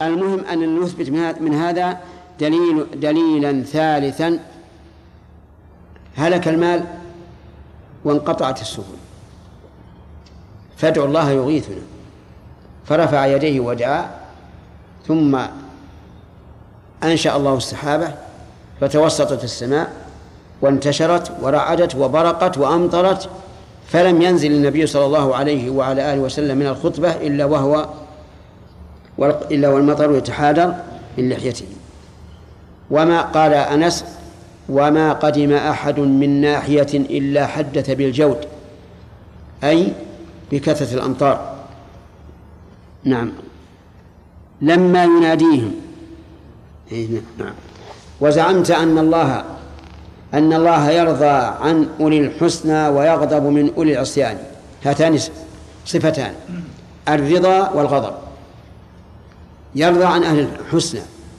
المهم أن نثبت من هذا دليلا ثالثا: هلك المال وانقطعت السبل، فادعوا الله يغيثنا. فرفع يديه ودعا، ثم أنشأ الله السحابة فتوسطت السماء وانتشرت ورعدت وبرقت وأمطرت، فلم ينزل النبي صلى الله عليه وعلى آله وسلم من الخطبة إلا والمطر يتحادر من لحيته. وما قال أنس: وما قدم أحد من ناحية إلا حدث بالجود، أي بكثرة الأمطار. نعم. لما يناديهم. نعم. وزعمت أن الله يرضى عن أولي الحسنى ويغضب من أولي العصيان. هاتان صفتان: الرضا والغضب. يرضى عن أهل الحسنى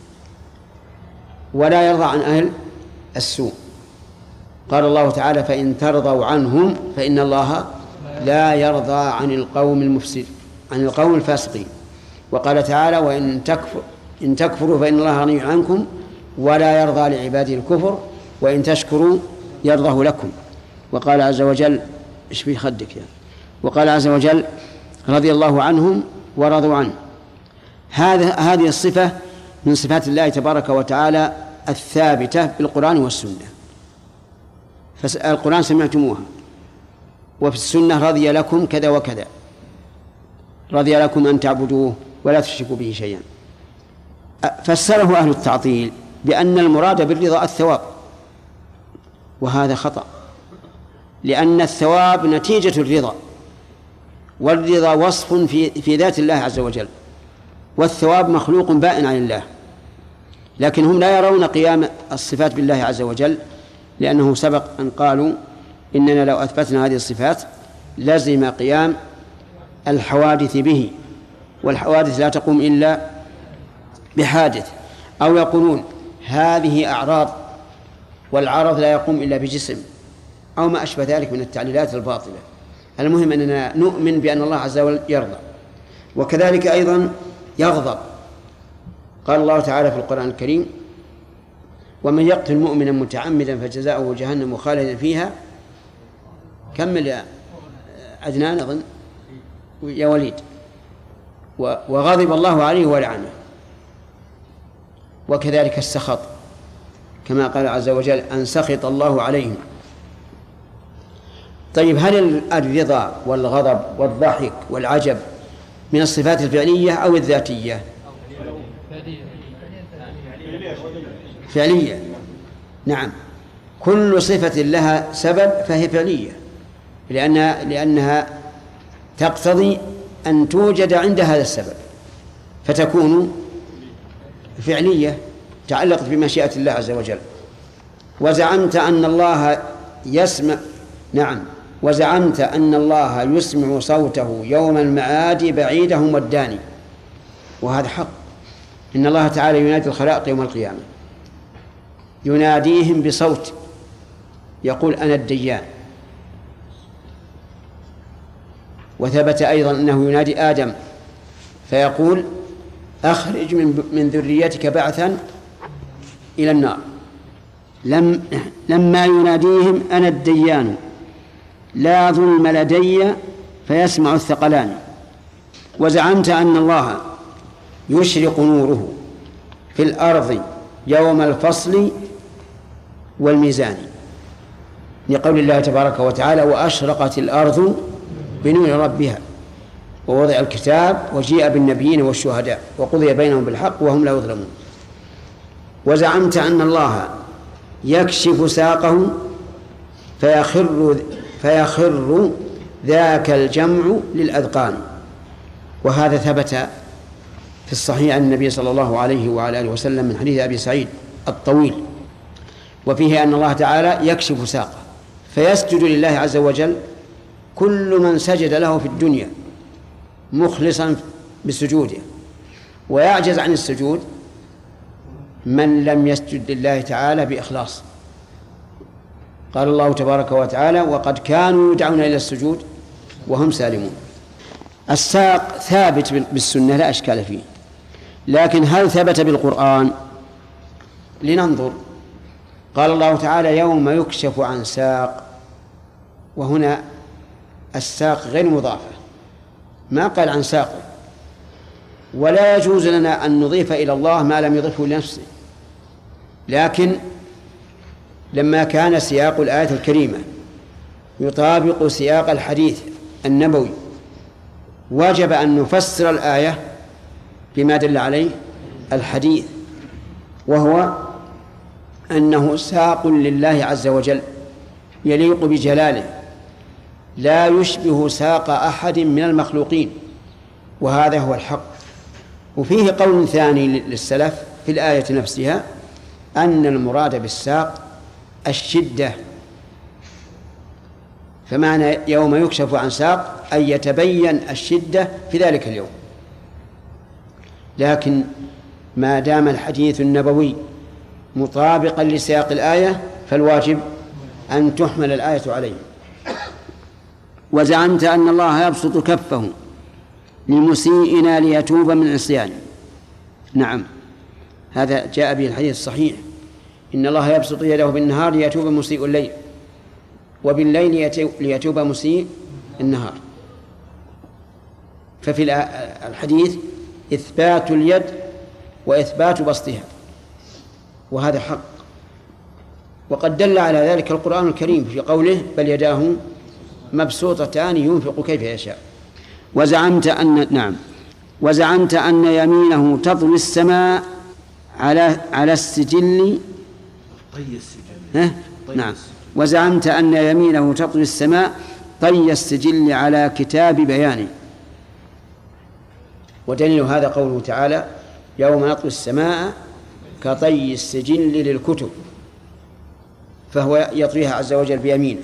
ولا يرضى عن أهل السوء. قال الله تعالى: فإن ترضوا عنهم فإن الله لا يرضى عن القوم الفاسقين. وقال تعالى: وإن تكفروا فإن الله غني عنكم ولا يرضى لعباده الكفر وإن تشكروا يرضه لكم. وقال عز وجل: ايش في خدك يعني؟ وقال عز وجل: رضي الله عنهم ورضوا عنه. هذه الصفة من صفات الله تبارك وتعالى الثابتة بالقرآن والسنة. فالقرآن سمعتموها، وفي السنة: رضي لكم كذا وكذا، رضي لكم أن تعبدوه ولا تشركوا به شيئا. فسره أهل التعطيل بأن المراد بالرضا الثواب، وهذا خطأ، لأن الثواب نتيجة الرضا، والرضا وصف في ذات الله عز وجل، والثواب مخلوق بائن عن الله. لكن هم لا يرون قيام الصفات بالله عز وجل، لأنه سبق أن قالوا: إننا لو أثبتنا هذه الصفات لزم قيام الحوادث به، والحوادث لا تقوم إلا بحادث. أو يقولون: هذه أعراض، والعرض لا يقوم إلا بجسم، أو ما أشبه ذلك من التعليلات الباطلة. المهم أننا نؤمن بأن الله عز وجل يرضى، وكذلك أيضا يغضب. قال الله تعالى في القرآن الكريم: ومن يقتل مؤمنا متعمدا فجزاؤه جهنم خالدا فيها. كمل يا عدنان أظن يا وليد. وغضب الله عليه ولعنه. وكذلك السخط، كما قال عز وجل: أن سخط الله عليهم. طيب، هل الرضا والغضب والضحك والعجب من الصفات الفعلية أو الذاتية؟ فعلية. نعم، كل صفة لها سبب فهي فعلية، لأنها تقتضي أن توجد عند هذا السبب، فتكون فعلية تعلقت بمشيئة الله عز وجل. وزعمت أن الله يسمع. نعم. وزعمت أن الله يسمع صوته يوم المعاد بعيدهم والداني، وهذا حق. إن الله تعالى ينادي الخلائق يوم القيامة، يناديهم بصوت يقول: أنا الديان. وثبت أيضا أنه ينادي آدم فيقول: أخرج من ذريتك بعثا إلى النار. لما يناديهم: أنا الديان لا ظلم لدي فيسمع الثقلان. وزعمت أن الله يشرق نوره في الأرض يوم الفصل والميزان، لقول الله تبارك وتعالى: وأشرقت الأرض بنور ربها ووضع الكتاب وجيء بالنبيين والشهداء وقضي بينهم بالحق وهم لا يظلمون. وزعمت أن الله يكشف ساقه فيخر ذاك الجمع للأذقان. وهذا ثبت في الصحيح عن النبي صلى الله عليه وعلى آله وسلم من حديث أبي سعيد الطويل، وفيه أن الله تعالى يكشف ساقه فيسجد لله عز وجل كل من سجد له في الدنيا مخلصا بسجوده، ويعجز عن السجود من لم يسجد لله تعالى بإخلاص. قال الله تبارك وتعالى: وقد كانوا يدعون إلى السجود وهم سالمون. الساق ثابت بالسنة لا أشكال فيه، لكن هل ثبت بالقرآن؟ لننظر. قال الله تعالى يوم يكشف عن ساق، وهنا الساق غير مضافة، ما قال عن ساق، ولا يجوز لنا أن نضيف إلى الله ما لم يضفه لنفسه. لكن لما كان سياق الآية الكريمة يطابق سياق الحديث النبوي وجب أن نفسر الآية بما دل عليه الحديث، وهو أنه ساق لله عز وجل يليق بجلاله لا يشبه ساق أحد من المخلوقين، وهذا هو الحق. وفيه قول ثاني للسلف في الآية نفسها أن المراد بالساق الشدة، فمعنى يوم يكشف عن ساق أن يتبين الشدة في ذلك اليوم. لكن ما دام الحديث النبوي مطابقا لسياق الآية فالواجب أن تحمل الآية عليه. وزعمت أن الله يبسط كفه لمسيئنا ليتوب من عصيانه. نعم، هذا جاء به الحديث الصحيح، إن الله يبسط يده بالنهار ليتوب مسيء الليل، وبالليل ليتوب مسيء النهار. ففي الحديث إثبات اليد وإثبات بسطها، وهذا حق. وقد دل على ذلك القرآن الكريم في قوله بل يداه مبسوطتان ينفق كيف يشاء. وزعمت أن يمينه تطوي السماء على السجل. نعم. وزعمت أن يمينه تطوي السماء طي السجل على كتاب بيانه. ودليل هذا قوله تعالى يوم نطوي السماء كطي السجل للكتب، فهو يطويها عز وجل بيمينه.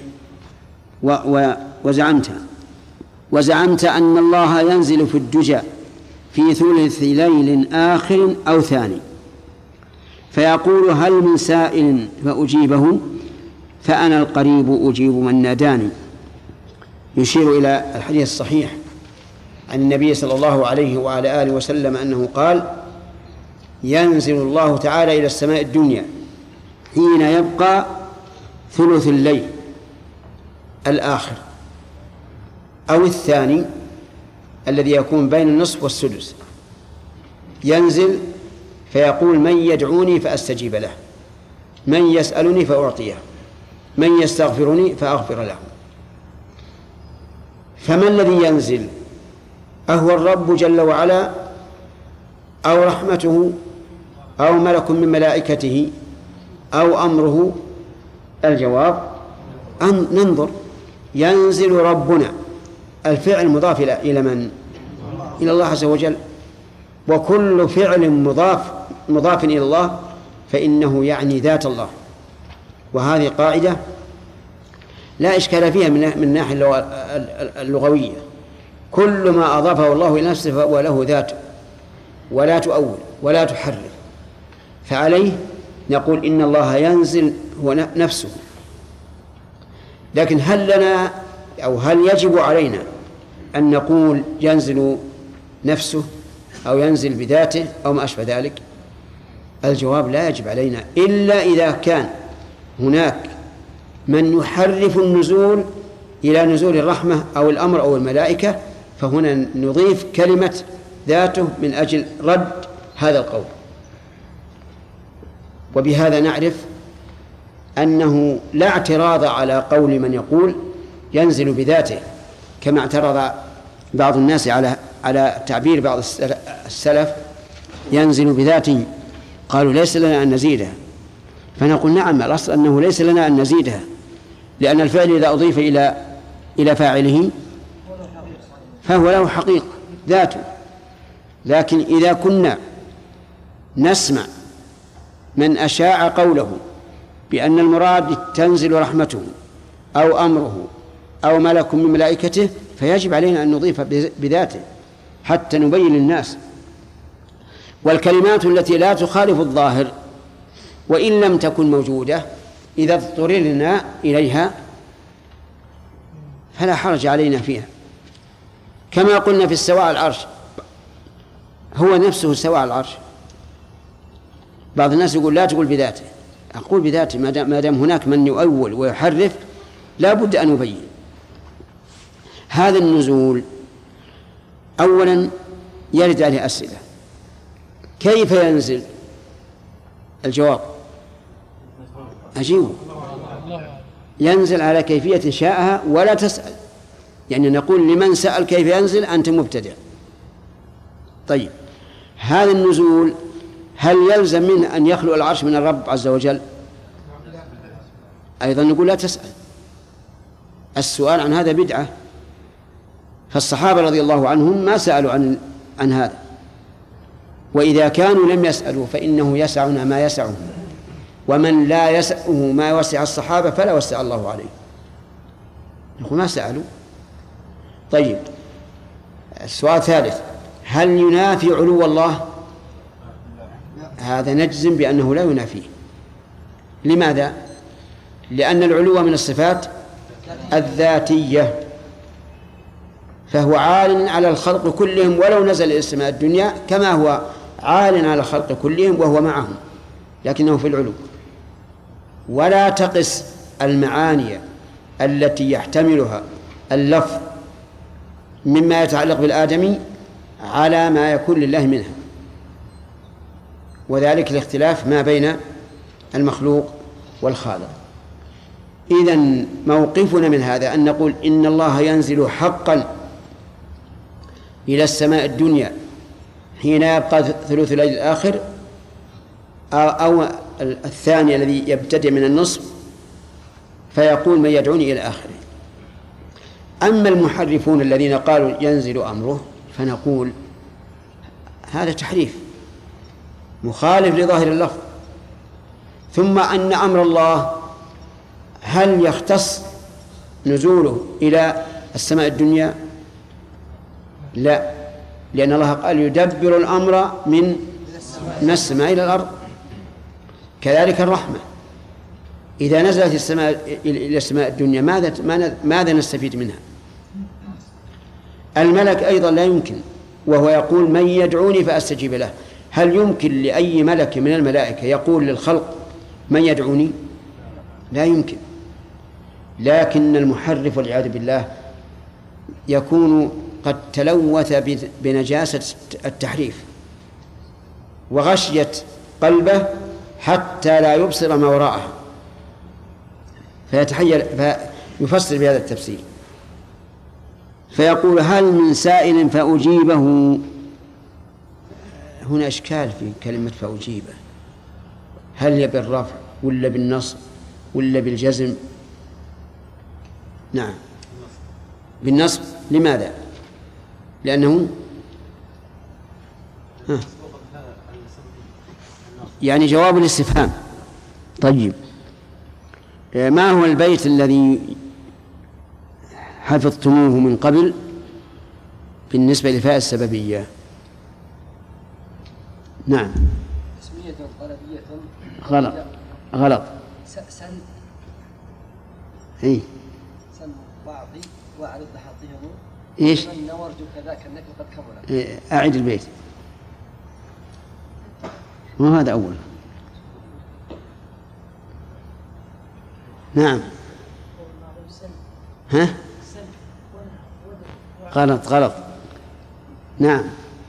وزعمت أن الله ينزل في الدجى في ثلث ليل آخر أو ثاني فيقول هل من سائل فأجيبه فأنا القريب أجيب من ناداني، يشير إلى الحديث الصحيح عن النبي صلى الله عليه وعلى آله وسلم أنه قال ينزل الله تعالى إلى السماء الدنيا حين يبقى ثلث الليل الآخر أو الثاني الذي يكون بين النصف والسدس، ينزل فيقول من يدعوني فأستجيب له، من يسألني فأعطيه، من يستغفرني فأغفر له. فما الذي ينزل؟ أهو الرب جل وعلا أو رحمته أو ملك من ملائكته أو أمره؟ الجواب ننظر. ينزل ربنا، الفعل مضاف إلى من؟ إلى الله عز وجل، وكل فعل مضاف إلى الله فإنه يعني ذات الله، وهذه قاعدة لا إشكال فيها من الناحية اللغوية. كل ما أضافه الله إلى نفسه فهو له ذاته، ولا تؤول ولا تحرف، فعليه نقول إن الله ينزل هو نفسه. لكن هل لنا أو هل يجب علينا أن نقول ينزل نفسه أو ينزل بذاته أو ما أشبه ذلك؟ الجواب لا يجب علينا إلا إذا كان هناك من يحرف النزول إلى نزول الرحمة أو الأمر أو الملائكة، فهنا نضيف كلمة ذاته من أجل رد هذا القول. وبهذا نعرف أنه لا اعتراض على قول من يقول ينزل بذاته، كما اعترض بعض الناس على تعبير بعض السلف ينزل بذاته، قالوا ليس لنا أن نزيدها. فنقول نعم، الأصل أنه ليس لنا أن نزيدها، لأن الفعل إذا أضيف إلى فاعله فهو له حقيقة ذاته. لكن إذا كنا نسمع من أشاع قوله بأن المراد تنزل رحمته أو أمره أو ملك من ملائكته، فيجب علينا أن نضيف بذاته حتى نبين للناس. والكلمات التي لا تخالف الظاهر وإن لم تكن موجودة إذا اضطررنا إليها فلا حرج علينا فيها، كما قلنا في استواء العرش هو نفسه استوى على العرش. بعض الناس يقول لا تقول بذاته، أقول بذاته ما دام هناك من يؤول ويحرف لا بد أن يبين. هذا النزول أولا يرد عليه أسئلة: كيف ينزل؟ الجواب أجيبه: ينزل على كيفية شاءها ولا تسأل. يعني نقول لمن سأل كيف ينزل أنت مبتدع. طيب، هذا النزول هل يلزم منه أن يخلو العرش من الرب عز وجل؟ أيضا نقول لا تسأل. السؤال عن هذا بدعة، فالصحابة رضي الله عنهم ما سألوا عن هذا، وإذا كانوا لم يسألوا فإنه يسعنا ما يسعهم، ومن لا يسأه ما وسع الصحابة فلا وسع الله عليه. نقول ما سألوا. طيب، السؤال الثالث: هل ينافي علو الله؟ هذا نجزم بأنه لا ينافيه. لماذا؟ لأن العلو من الصفات الذاتية، فهو عال على الخلق كلهم ولو نزل إلى السماء الدنيا، كما هو عال على الخلق كلهم وهو معهم، لكنه في العلو. ولا تقس المعاني التي يحتملها اللفظ مما يتعلق بالآدمي على ما يكون لله منها، وذلك الاختلاف ما بين المخلوق والخالق. إذن موقفنا من هذا أن نقول إن الله ينزل حقا إلى السماء الدنيا حين يبقى ثلث الليل الآخر أو الثاني الذي يبتدئ من النصف، فيقول: من يدعوني إلى آخره. أما المحرفون الذين قالوا ينزل أمره فنقول هذا تحريف مخالف لظاهر اللفظ. ثم أن أمر الله هل يختص نزوله إلى السماء الدنيا؟ لا، لأن الله قال: يدبر الأمر من السماء إلى الأرض. كذلك الرحمة إذا نزلت السماء إلى السماء الدنيا ماذا نستفيد منها؟ الملك أيضا لا يمكن، وهو يقول: من يدعوني فأستجيب له. هل يمكن لأي ملك من الملائكة يقول للخلق: من يدعوني؟ لا يمكن. لكن المحرف والعياذ بالله يكون قد تلوث بنجاسة التحريف وغشيت قلبه حتى لا يبصر ما وراءه، فيفسر بهذا التفسير، فيقول: هل من سائل فأجيبه. هنا إشكال في كلمة فأجيبه، هل هي بالرفع ولا بالنصب ولا بالجزم؟ نعم بالنصب. لماذا؟ لأنه يعني جواب الاستفهام. طيب، ما هو البيت الذي حفظتموه من قبل بالنسبة لفاء السببية؟ نعم. اسمية طلبية. غلط. سن. إيه؟ سن بعضي وأعرض لحظهم. إيش؟ من ورجو كذاك النكل قد كمل. أعد البيت. ما هذا أول. نعم. ها؟ غلط. نعم.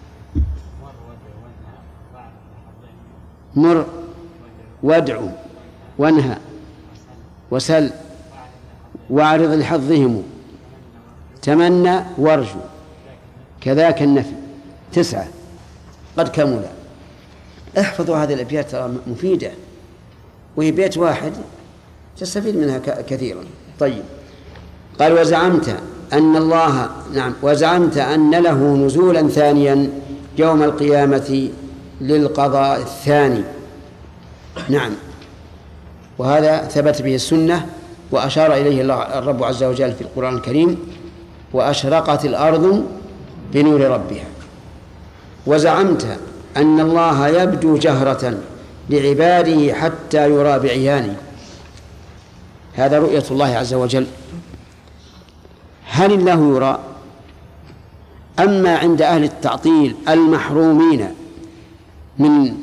مر وادعو وانهى وسل واعرض لحظهم تمنى وارجو كذاك النفي. 9 قد كمل. احفظوا هذه الأبيات ترى مفيدة، وهي بيت واحد تستفيد منها كثيرا. طيب، قال: وزعمت أن الله وزعمت أن له نزولا ثانيا يوم القيامة للقضاء الثاني. نعم، وهذا ثبت به السنة وأشار إليه الرب عز وجل في القرآن الكريم: وأشرقت الأرض بنور ربها. وزعمت أن الله يبدو جهرة لعباده حتى يرى بعيانه. هذا رؤية الله عز وجل. هل الله يرى أما عند أهل التعطيل المحرومين من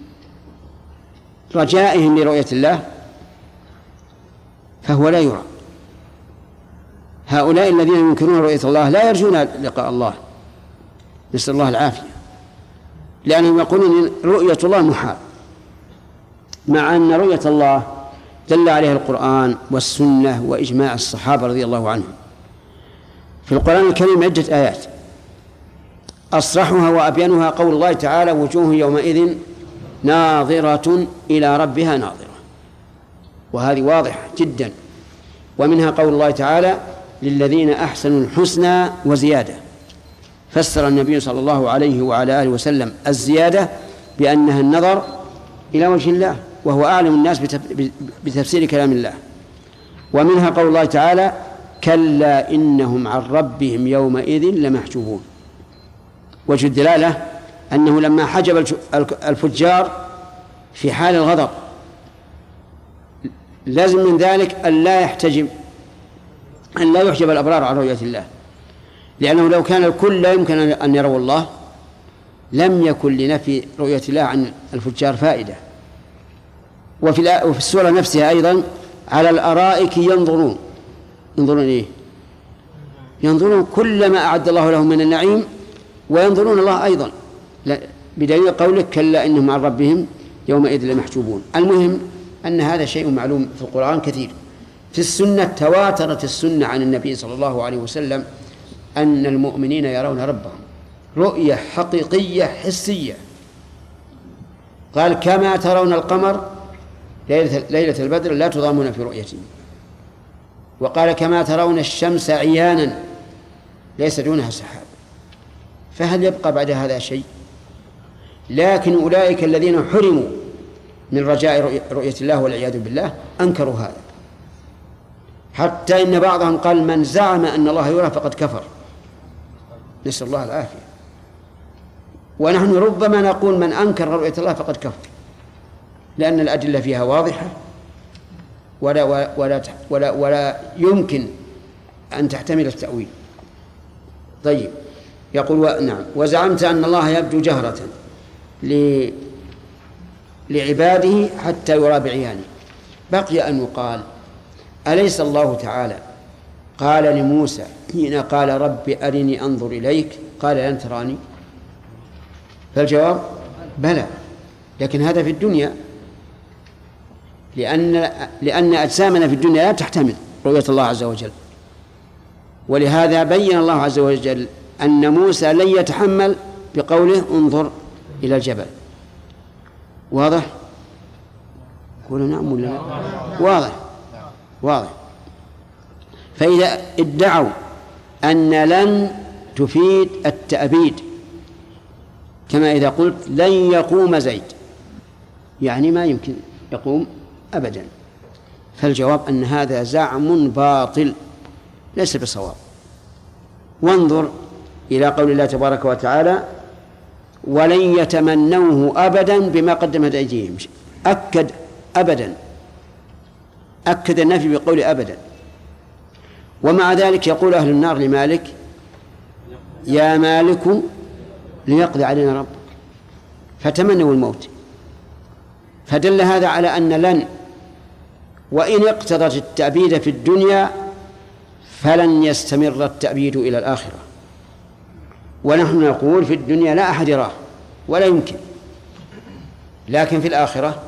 رجائهم لرؤية الله فهو لا يرى. هؤلاء الذين ينكرون رؤية الله لا يرجون لقاء الله، نسأل الله العافية، لأنهم يقولون رؤية الله محال، مع أن رؤية الله دل عليها القرآن والسنة وإجماع الصحابة رضي الله عنهم. في القرآن الكريم عدة آيات أصرحها وأبينها قول الله تعالى: وجوه يومئذ ناظرة إلى ربها ناظرة، وهذه واضحة جدا. ومنها قول الله تعالى: للذين أحسنوا الحسنى وزيادة. فسر النبي صلى الله عليه وعلى آله وسلم الزيادة بأنها النظر إلى وجه الله، وهو أعلم الناس بتفسير كلام الله. ومنها قول الله تعالى: كلا إنهم عن ربهم يومئذ لمحجوبون. وجه الدلالة أنه لما حجب الفجار في حال الغضب لازم من ذلك أن لا يحجب الأبرار عن رؤية الله، لأنه لو كان الكل لا يمكن أن يروا الله لم يكن لنفي رؤية الله عن الفجار فائدة. وفي السورة نفسها أيضا: على الأرائك ينظرون إيه؟ ينظرون كل ما أعد الله لهم من النعيم، وينظرون الله أيضا، بدليل قولك: كلا إنهم عن ربهم يومئذ لمحجوبون. المهم أن هذا شيء معلوم في القرآن كثير. في السنة تواترت السنة عن النبي صلى الله عليه وسلم أن المؤمنين يرون ربهم رؤية حقيقية حسية. قال: كما ترون القمر ليلة البدر لا تضامون في رؤيته. وقال: كما ترون الشمس عيانا ليس دونها سحاب. فهل يبقى بعد هذا شيء؟ لكن أولئك الذين حرموا من رجاء رؤية الله والعياذ بالله أنكروا هذا، حتى إن بعضهم قال: من زعم أن الله يرى فقد كفر، نسأل الله العافية. ونحن ربما نقول: من أنكر رؤية الله فقد كفر، لأن الأدلة فيها واضحة ولا يمكن أن تحتمل التأويل. طيب، يقول: نعم. وزعمت أن الله يبدو جهرة لعباده حتى يرى بعيانه. بقي أن يقال: أليس الله تعالى قال لموسى حين قال: رب أرني أنظر إليك، قال: لن تراني؟ فالجواب: بلى، لكن هذا في الدنيا، لأن أجسامنا في الدنيا لا تحتمل رؤية الله عز وجل. ولهذا بين الله عز وجل أن موسى لن يتحمل بقوله: انظر إلى الجبل. واضح؟ قولوا نعم ولا لا؟ واضح. فإذا ادعوا أن لن تفيد التأبيد، كما إذا قلت: لن يقوم زيد، يعني ما يمكن يقوم أبدا، فالجواب أن هذا زعم باطل ليس بصواب. وانظر إلى قول الله تبارك وتعالى: ولن يتمنوه أبدا بما قدمت أيديهم. أكد أبدا، أكد النفي بقول أبدا. ومع ذلك يقول أهل النار لمالك: يا مالك ليقضي علينا ربك، فتمنوا الموت. فدل هذا على أن لن وإن اقتضت التأبيد في الدنيا فلن يستمر التأبيد إلى الآخرة. ونحن نقول في الدنيا لا أحد يراه ولا يمكن، لكن في الآخرة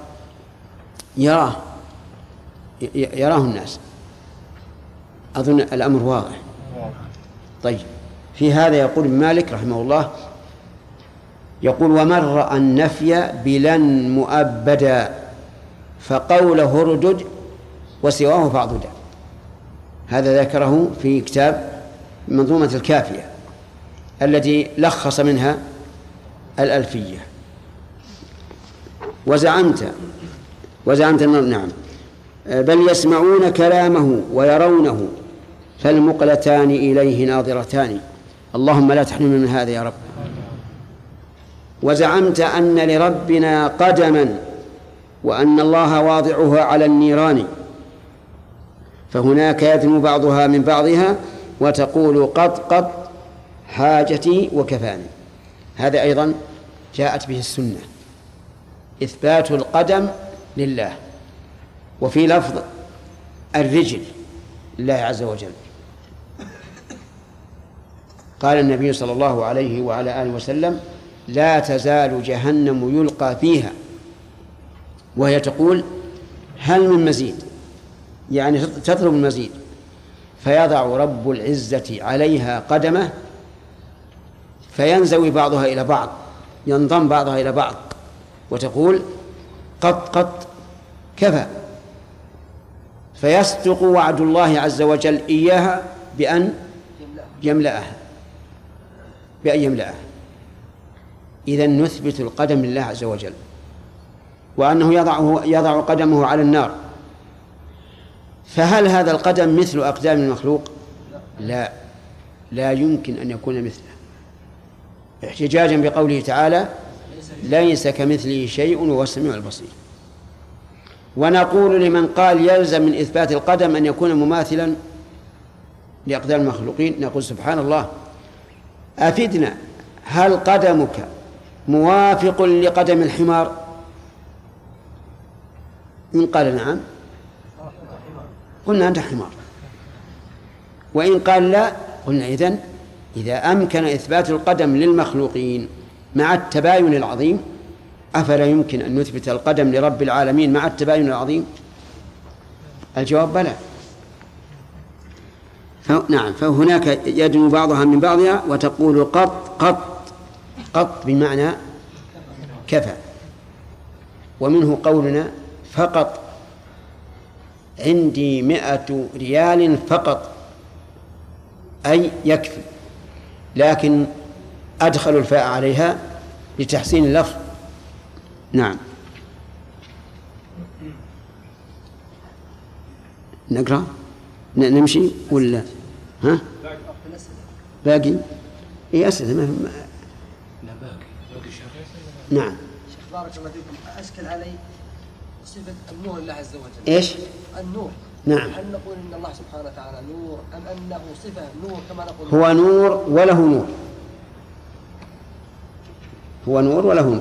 يراه الناس. أظن الأمر واضح. طيب، في هذا يقول مالك رحمه الله، يقول: ومن رأى النفي بلن مؤبدا فقوله اردد وسواه فاعضدا. هذا ذكره في كتاب منظومة الكافية التي لخص منها الألفية. وزعمت نعم، بل يسمعون كلامه ويرونه فالمقلتان إليه ناظرتان. اللهم لا تحرمنا من هذا يا رب. وزعمت أن لربنا قدما وأن الله واضعها على النيران، فهناك يدنو بعضها من بعضها وتقول قط قط حاجتي وكفاني. هذا أيضا جاءت به السنة، إثبات القدم لله، وفي لفظ الرجل لله عز وجل. قال النبي صلى الله عليه وعلى آله وسلم: لا تزال جهنم يلقى فيها وهي تقول هل من مزيد، يعني تطلب المزيد، فيضع رب العزة عليها قدمه فينزوي بعضها إلى بعض، ينضم بعضها إلى بعض، وتقول قط كفى، فيصدق وعد الله عز وجل إياها بأن يملأها، إذن نثبت القدم لله عز وجل، وأنه يضع قدمه على النار. فهل هذا القدم مثل أقدام المخلوق؟ لا يمكن أن يكون مثله، احتجاجا بقوله تعالى: ليس كمثله شيء وهو السميع البصير. ونقول لمن قال يلزم من إثبات القدم أن يكون مماثلا لأقدام المخلوقين، نقول سبحان الله، أفدنا، هل قدمك موافق لقدم الحمار؟ إن قال نعم قلنا أنت حمار، وإن قال لا قلنا إذا أمكن إثبات القدم للمخلوقين مع التباين العظيم، أفلا يمكن أن نثبت القدم لرب العالمين مع التباين العظيم؟ الجواب بلى. نعم، فهناك يدنو بعضها من بعضها، وتقول قط بمعنى كفى. ومنه قولنا فقط عندي 100 ريال فقط، أي يكفي، لكن أدخل الفاء عليها لتحسين اللفظ. نعم. نقرأ نمشي ولا ها؟ باقي إيه أسئلة لا باقي نعم. شيخ بارك الله فيكم، أشكل علي صفة النور لله عز وجل. إيش؟ النور. نعم. هل نقول إن الله سبحانه وتعالى نور، أم أنه صفة نور كما نقول؟ هو نور وله نور، هو نور وله نور.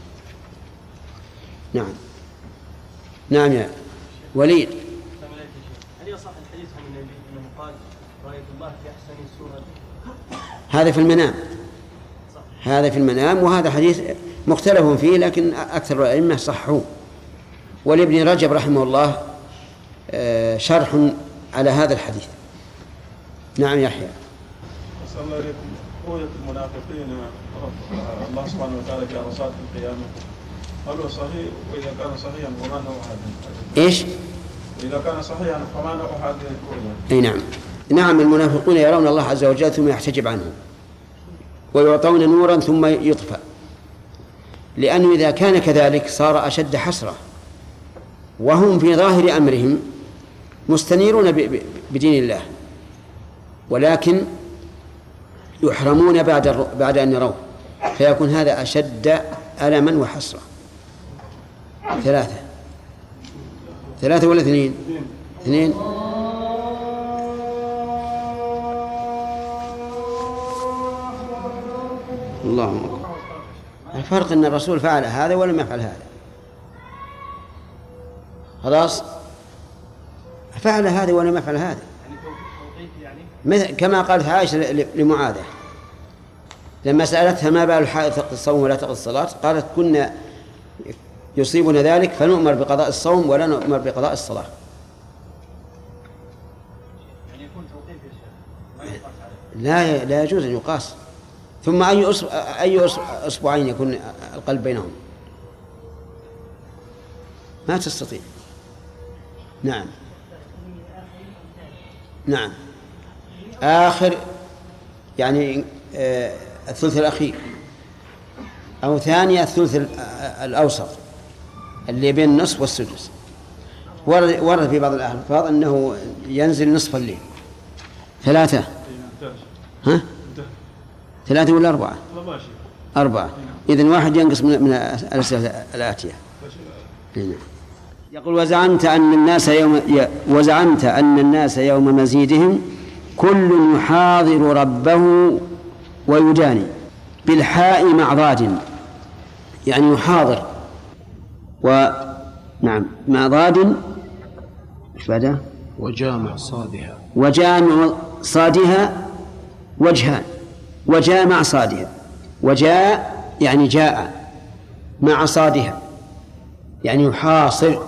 نعم يا وليد. هل يصح الحديث عن النبي أنه قال رأيت الله في أحسن سورة؟ هذا في المنام، هذا في المنام، وهذا حديث مختلف فيه، لكن أكثر الأئمة صحوه. ولابن رجب رحمه الله شرح على هذا الحديث. نعم يحيى. أسأل الله عليكم، رؤية المنافقين الله سبحانه وتعالى في عرصات القيامة، هل هو صحيح؟ وإذا كان صحيحا فما نوع هذه؟ إيش؟ وإذا كان صحيحا فما نوع هذه الرؤية؟ أي نعم، المنافقون يرون الله عز وجل ثم يحتجب عنهم، ويعطون نورا ثم يطفأ، لأنه إذا كان كذلك صار أشد حسرة، وهم في ظاهر أمرهم مستنيرون بدين الله، ولكن يحرمون بعد أن يروه، فيكون هذا أشد ألما وحسرة. 3 ولا 2؟ 2. اللهم أكبر. الفرق أن الرسول فعل هذا ولم يفعل هذا، خلاص، فعل هذا ولم يفعل هذا، كما قالت عائشة لمعاذة لما سألتها ما بال الحائض تقضي الصوم ولا تقضي الصلاة، قالت كنا يصيبنا ذلك فنؤمر بقضاء الصوم ولا نؤمر بقضاء الصلاة. لا يجوز أن يقاس. ثم أي أصبعين يكون القلب بينهم؟ ما تستطيع. نعم آخر يعني الثلث الأخير، أو ثانية الثلث الأوسط اللي بين النصف والسدس. ورد في بعض الألفاظ أنه ينزل نصف الليل. 3 ها؟ 3 ولا 4؟ 4. إذن واحد ينقص من الأسئلة الآتية. يقول وزعمت أن الناس يوم مزيدهم كل يحاضر ربه ويداني. بالحاء مع ضاد يعني يحاضر. ونعم مع ضاد ايش بعده؟ وجامع صادها. وجامع صادها وجهان. وجاء مع صادها. وجاء يعني جاء، مع صادها يعني يحاصر.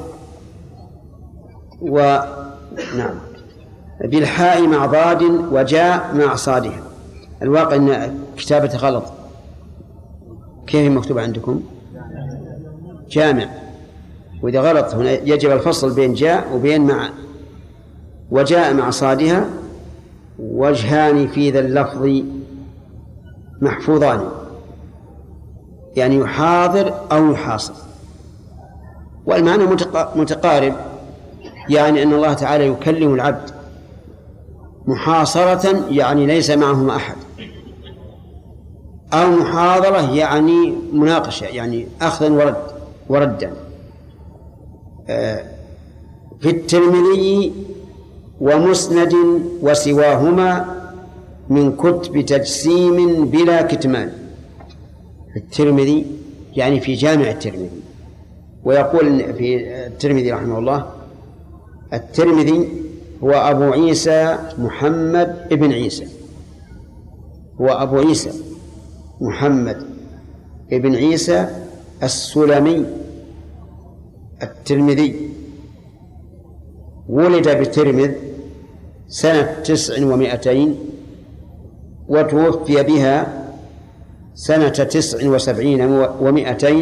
ونعم بالحاء مع ضاد وجاء مع صادها. الواقع أن كتابة غلط. كيف مكتوب عندكم؟ جامع، وإذا غلط هنا يجب الفصل بين جاء وبين مع. وجاء مع صادها وجهان في ذا اللفظ محفوظان يعني يحاضر أو يحاصر. والمعنى متقارب، يعني أن الله تعالى يكلم العبد محاصرة يعني ليس معهم أحد، أو محاضرة يعني مناقشة يعني أخذا وردا. في الترمذي ومسند وسواهما من كتب تجسيم بلا كتمان. في الترمذي يعني في جامع الترمذي. ويقول في الترمذي رحمه الله: الترمذي هو أبو عيسى محمد ابن عيسى، هو أبو عيسى محمد ابن عيسى السلمي الترمذي، ولد بترمذ سنة 900 وتوفي بها سنة 79 و200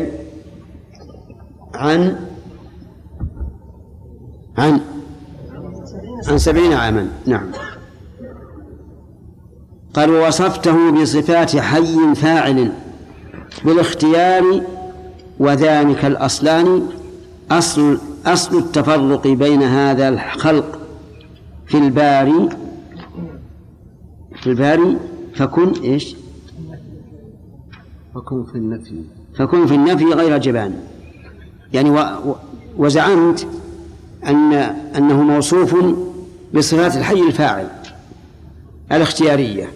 عن 70 عاما. نعم. قال: وصفته بصفات حي فاعل بالاختيار وذلك الأصلان أصل التفرق بين هذا الخلق في الباري فكن إيش؟ فكن في النفي غير جبان. يعني وزعمت أنه موصوف بصفات الحي الفاعل الاختيارية،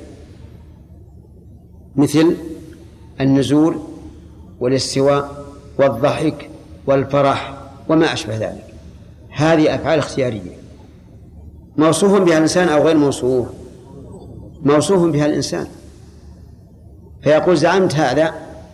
مثل النزول والاستواء والضحك والفرح وما أشبه ذلك. هذه أفعال اختيارية موصوف بها الإنسان أو غير موصوف؟ موصوف بها الإنسان. فيقول: زعمت هذا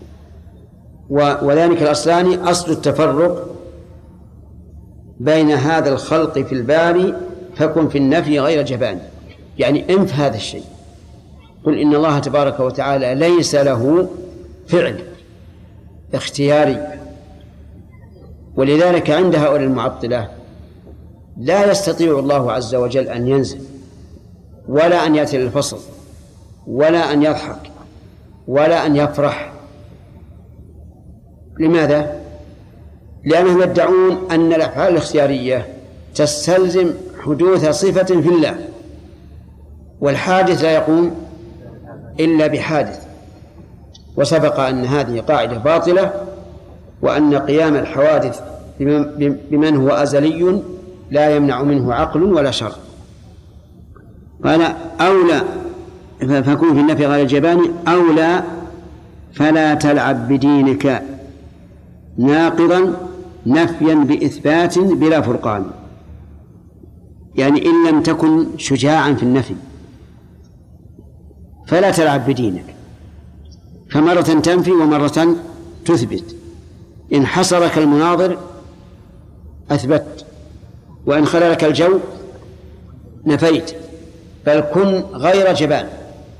وذلك الأصلان أصل التفرق بين هذا الخلق في الباري فكن في النفي غير جبان. يعني انف هذا الشيء، قل إن الله تبارك وتعالى ليس له فعل اختياري. ولذلك عند هؤلاء المعطلة لا يستطيع الله عز وجل أن ينزل ولا أن يأتي للفصل ولا أن يضحك ولا أن يفرح. لماذا؟ لأنهم يدعون أن الأفعال الاختيارية تستلزم حدوث صفة في الله، والحادث لا يقوم إلا بحادث. وسبق أن هذه قاعدة باطلة، وأن قيام الحوادث بمن هو أزلي لا يمنع منه عقل ولا شرع. قال: أولى فكون في النفي غير الجبان أولى فلا تلعب بدينك ناقضا نفيا بإثبات بلا فرقان. يعني إن لم تكن شجاعا في النفي فلا تلعب بدينك، فمرة تنفي ومرة تثبت. إن حصرك المناظر أثبت، وإن خللك الجو نفيت. بل كن غير جبان،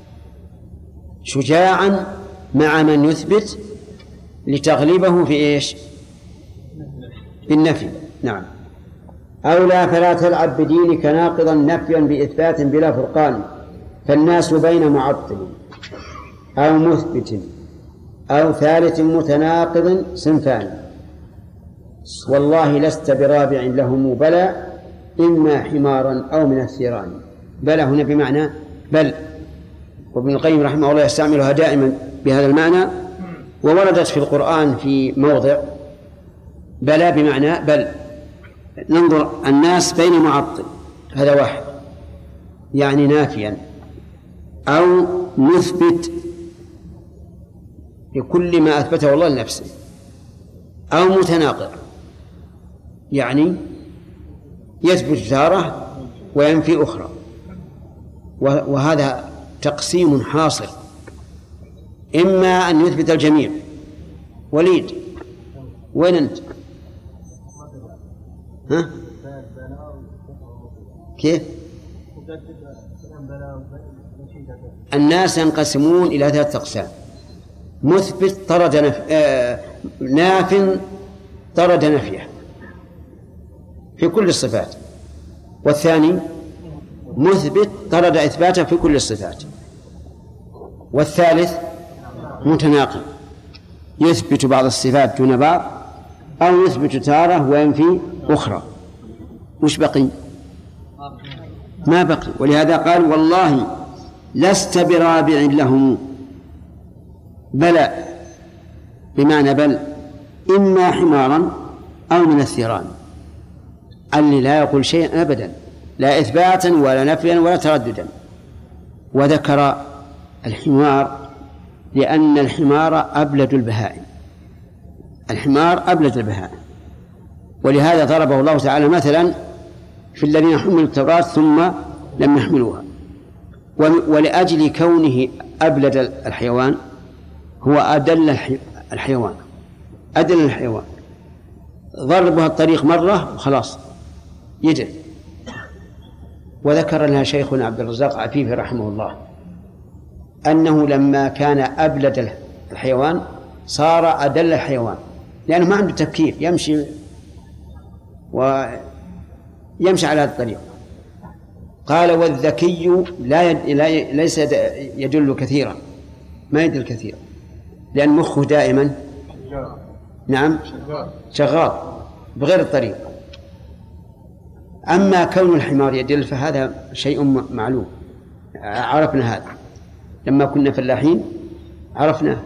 شجاعا مع من يثبت لتغلبه في إيش؟ في النفي. نعم. أولى فلا تلعب بدينك ناقضا نفيا بإثبات بلا فرقان. فالناس بين معطل أو مثبت أو ثالث متناقض صنفان، والله لست برابع لهم بلى إما حمارا أو من الثيران. بلى هنا بمعنى بل، وابن القيم رحمه الله يستعملها دائما بهذا المعنى، ووردت في القرآن في موضع بلى بمعنى بل. ننظر: الناس بين معطل هذا واحد يعني نافيا، أو مثبت في كل ما أثبته الله لنفسه، أو متناقض، يعني يثبت تارة وينفي أخرى، وهذا تقسيم حاصل، إما أن يثبت الجميع. وليد وين أنت؟ ها؟ كيف؟ الناس ينقسمون إلى 3 أقسام: مثبت طرد ناف طرد نفيه في كل الصفات، والثاني مثبت طرد إثباته في كل الصفات، والثالث متناقض يثبت بعض الصفات دون بعض، أو يثبت تارة وينفي أخرى. وش بقي؟ ما بقي. ولهذا قال: والله لست برابع لهم، بلى بمعنى بل، إما حمارا أو من الثيران، اللي لا يقول شيئا أبدا، لا إثباتا ولا نفيا ولا ترددا. وذكر الحمار لأن الحمار أبلد البهائم، الحمار أبلد البهائم، ولهذا ضربه الله تعالى مثلا في الذين حملوا التوراة ثم لم يحملوها. ولأجل كونه أبلد الحيوان هو أدل الحيوان، أدل الحيوان، ضربها الطريق مرة وخلاص يدل. وذكر لنا شيخنا عبد الرزاق عفيفي رحمه الله أنه لما كان أبلد الحيوان صار أدل الحيوان، لأنه ما عنده تفكير، يمشي على هذا الطريق. قال: والذكي ليس يدل كثيرا، ما يدل كثيرا، لأن مخه دائما نعم شغال بغير الطريق. أما كون الحمار يدل فهذا شيء معلوم، عرفنا هذا لما كنا فلاحين عرفناه.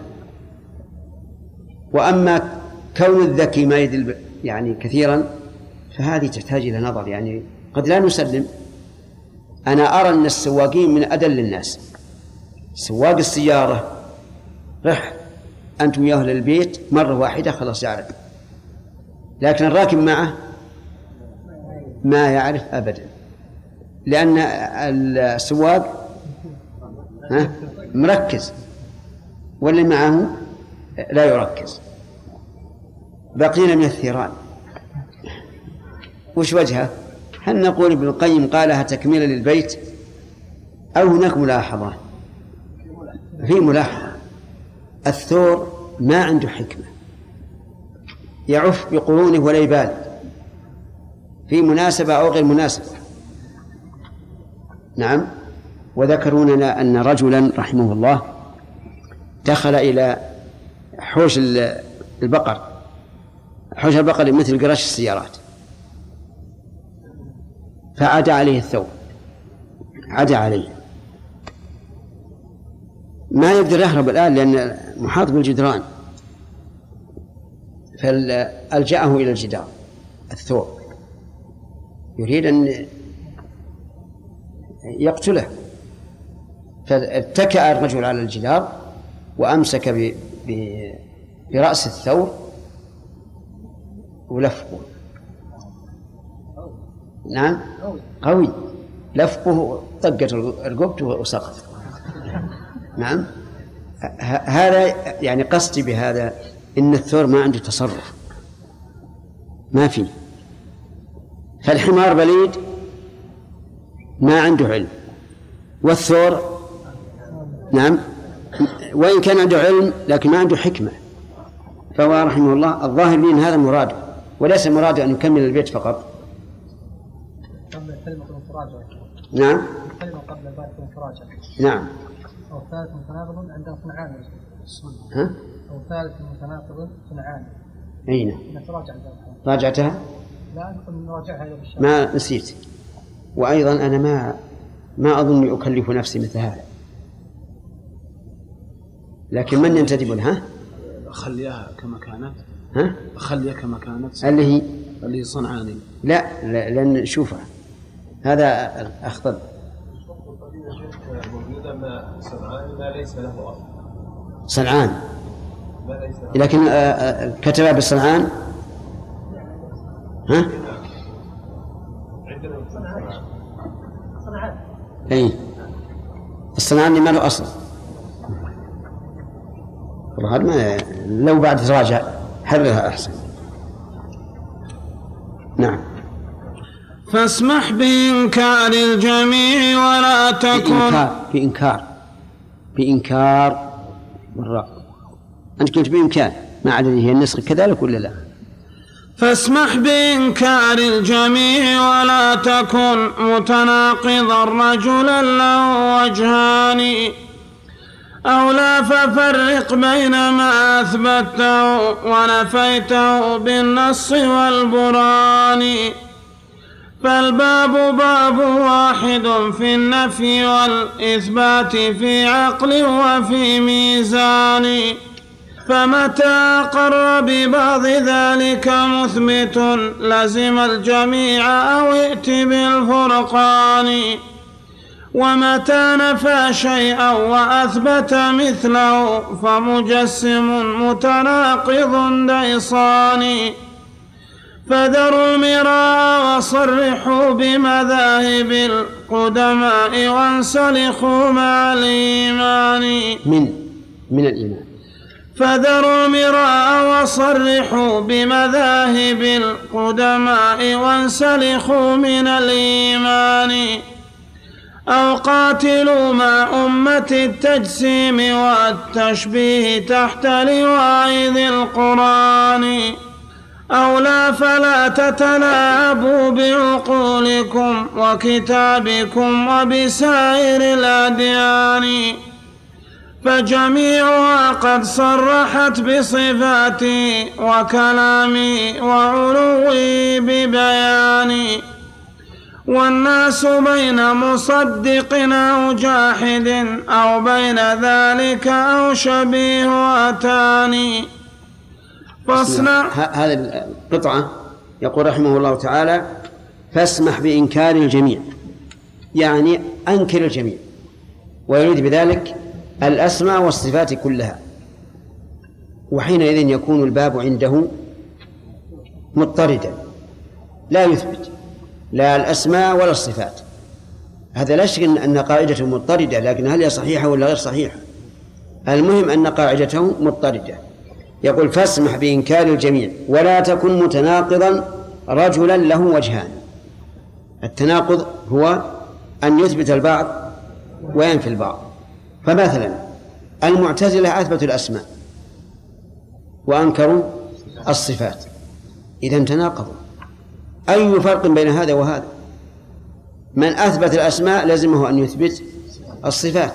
وأما كون الذكي ما يدل يعني كثيرا فهذه تحتاج إلى نظر، يعني قد لا نسلم. أنا أرى أن السواقين من أدل الناس. سواق السيارة رح أنتم يا أهل البيت مرة واحدة خلاص يعرف، لكن الراكب معه ما يعرف أبدا، لأن السواق مركز واللي معه لا يركز. بقينا من الثيران، وش وجهه؟ هل نقول ابن القيم قالها تكميلا للبيت أو هناك ملاحظة؟ في ملاحظة. الثور ما عنده حكمة، يعف بقرونه ولا يبالي في مناسبة أو غير مناسبة. نعم. وذكروا لنا أن رجلا رحمه الله دخل إلى حوش البقر، حوش البقر مثل قراش السيارات، فعدى عليه الثور، عدى عليه، ما يقدر يهرب الآن لأن محاط بالجدران، فألجأه إلى الجدار الثور يريد أن يقتله، فاتكأ الرجل على الجدار وأمسك برأس الثور ولفقه. نعم قوي، لفقه طقت رقبته وسقط. نعم. هذا يعني قصدي بهذا إن الثور ما عنده تصرف، ما فيه. فالحمار بليد ما عنده علم، والثور نعم وإن كان عنده علم لكن ما عنده حكمة. فهو رحمه الله الظاهر لي أن هذا مراده، وليس مراده أن يكمل البيت فقط. نعم. نعم. أو ثالث متناقض عند صنعان. ها؟ أو ثالث متناقض صنعان. أين؟ راجعتها؟ لا نراجعها إلى الشهر. ما نسيت. وأيضا أنا ما أظن أكلف نفسي مثل هذا، لكن من ينتدب لها؟ أخليها كما كانت. ها؟ أخليها كما كانت. اللي هي صنعاني. لا لأن نشوفها هذا أخطر. صنعان ما ليس له أصل. صنعان لكن كتب بالصنعان ها؟ أي الصنعان ما له أصل والله ما لو بعد تراجع حررها أحسن. نعم. فاسمح بإنكار الجميع ولا تكن بإنكار والراء. أنت قلت بإمكان ما عدا هي النسخ كذلك ولا لا؟ فاسمح بإنكار الجميع ولا تكن متناقضا رجلا له وجهان أو لا ففرق بين ما أثبته ونفيته بالنص والبرهان فالباب باب واحد في النفي والإثبات في عقل وفي ميزان فمتى أقر ببعض ذلك مثبت لزم الجميع أو ائت بالفرقان ومتى نفى شيئا وأثبت مثله فمجسم متناقض ديصان فذروا المراء وصرحوا بمذاهب القدماء وانسلخوا مع الإيمان من الإيمان. فذروا المراء وصرحوا بمذاهب القدماء وانسلخوا من الإيمان أو قاتلوا مع أمة التجسيم والتشبيه تحت لواء ذي القرآن أو لا فلا تتلاعبوا بعقولكم وكتابكم وبسائر الأديان فجميعها قد صرحت بصفاتي وكلامي وعلوي ببياني والناس بين مصدق أو جاحد أو بين ذلك أو شبيهتان فاصنع. هذه القطعة يقول رحمه الله تعالى فاسمح بإنكار الجميع يعني أنكر الجميع ويريد بذلك الأسماء والصفات كلها وحينئذ يكون الباب عنده مضطردا لا يثبت لا الأسماء ولا الصفات. هذا لا شك أن قاعدته مضطردة لكن هل هي صحيحة ولا غير صحيحة؟ المهم أن قاعدته مضطردة. يقول فاسمح بإنكار الجميع ولا تكن متناقضا رجلا له وجهان. التناقض هو أن يثبت البعض وينفي البعض. فمثلا المعتزلة أثبتوا الأسماء وأنكروا الصفات إذن تناقضوا. أي فرق بين هذا وهذا؟ من أثبت الأسماء لازمه أن يثبت الصفات.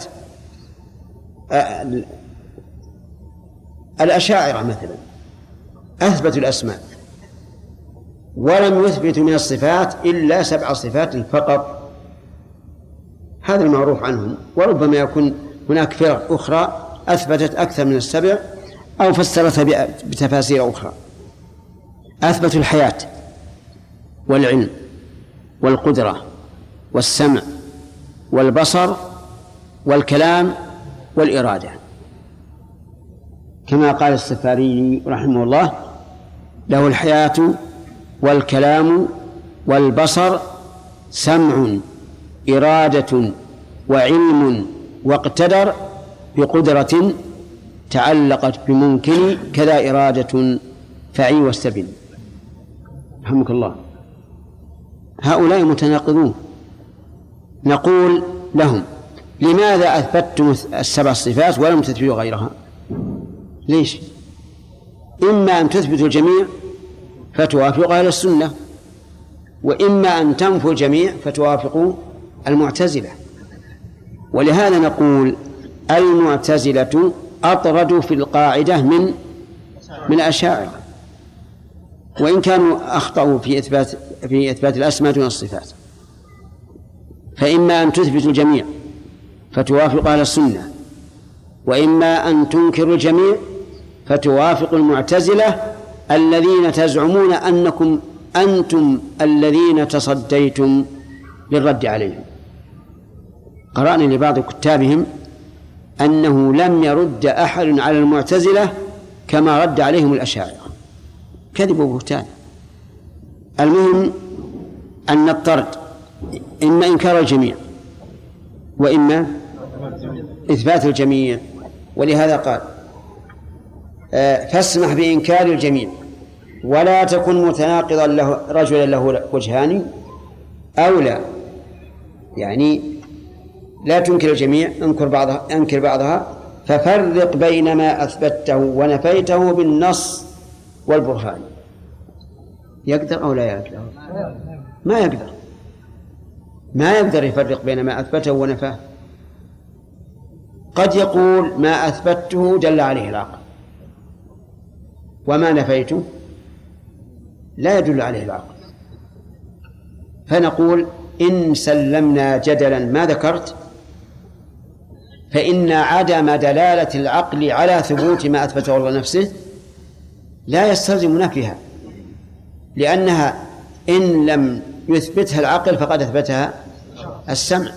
الأشاعرة مثلا أثبتوا الأسماء ولم يثبتوا من الصفات إلا 7 صفات فقط. هذا المعروف عنهم وربما يكون هناك فرق أخرى أثبتت أكثر من 7 أو فسرتها بتفاسير أخرى. أثبتوا الحياة والعلم والقدرة والسمع والبصر والكلام والإرادة كما قال السفاري رحمه الله له الحياة والكلام والبصر سمع إرادة وعلم واقتدر بقدرة تعلقت بممكن كذا إرادة فعي واستبن. رحمك الله. هؤلاء متناقضون. نقول لهم لماذا أثبتتم 7 صفات ولم تثبتوا غيرها؟ ليش؟ إما أن تثبتوا الجميع فتوافقوا أهل السنة وإما أن تنفوا الجميع فتوافقوا المعتزلة. ولهذا نقول المعتزلة أطردوا في القاعدة من الأشاعرة وإن كانوا أخطأوا في إثبات الأسماء دون الصفات. فإما أن تثبتوا الجميع فتوافق أهل السنة وإما أن تنكروا الجميع فتوافق المعتزلة الذين تزعمون أنكم أنتم الذين تصديتم للرد عليهم. قرأنا لبعض كتابهم أنه لم يرد أحد على المعتزلة كما رد عليهم الأشاعرة، كذب وبهتان. المهم أن الطرد إما إنكار الجميع وإما إثبات الجميع، ولهذا قال فاسمح بإنكار الجميع ولا تكن متناقضا له رجلا له وجهان أو لا، يعني لا تنكر الجميع، انكر بعضها، ففرق بين ما أثبته ونفيته بالنص والبرهان. يقدر أو لا يقدر؟ ما يقدر يفرق بين ما أثبته ونفاه. قد يقول ما أثبته دل عليه العقل وما نفيته لا يدل عليه العقل، فنقول إن سلمنا جدلا ما ذكرت فإن عدم دلالة العقل على ثبوت ما أثبته الله نفسه لا يستلزم نفيها، لأنها إن لم يثبتها العقل فقد أثبتها السمع،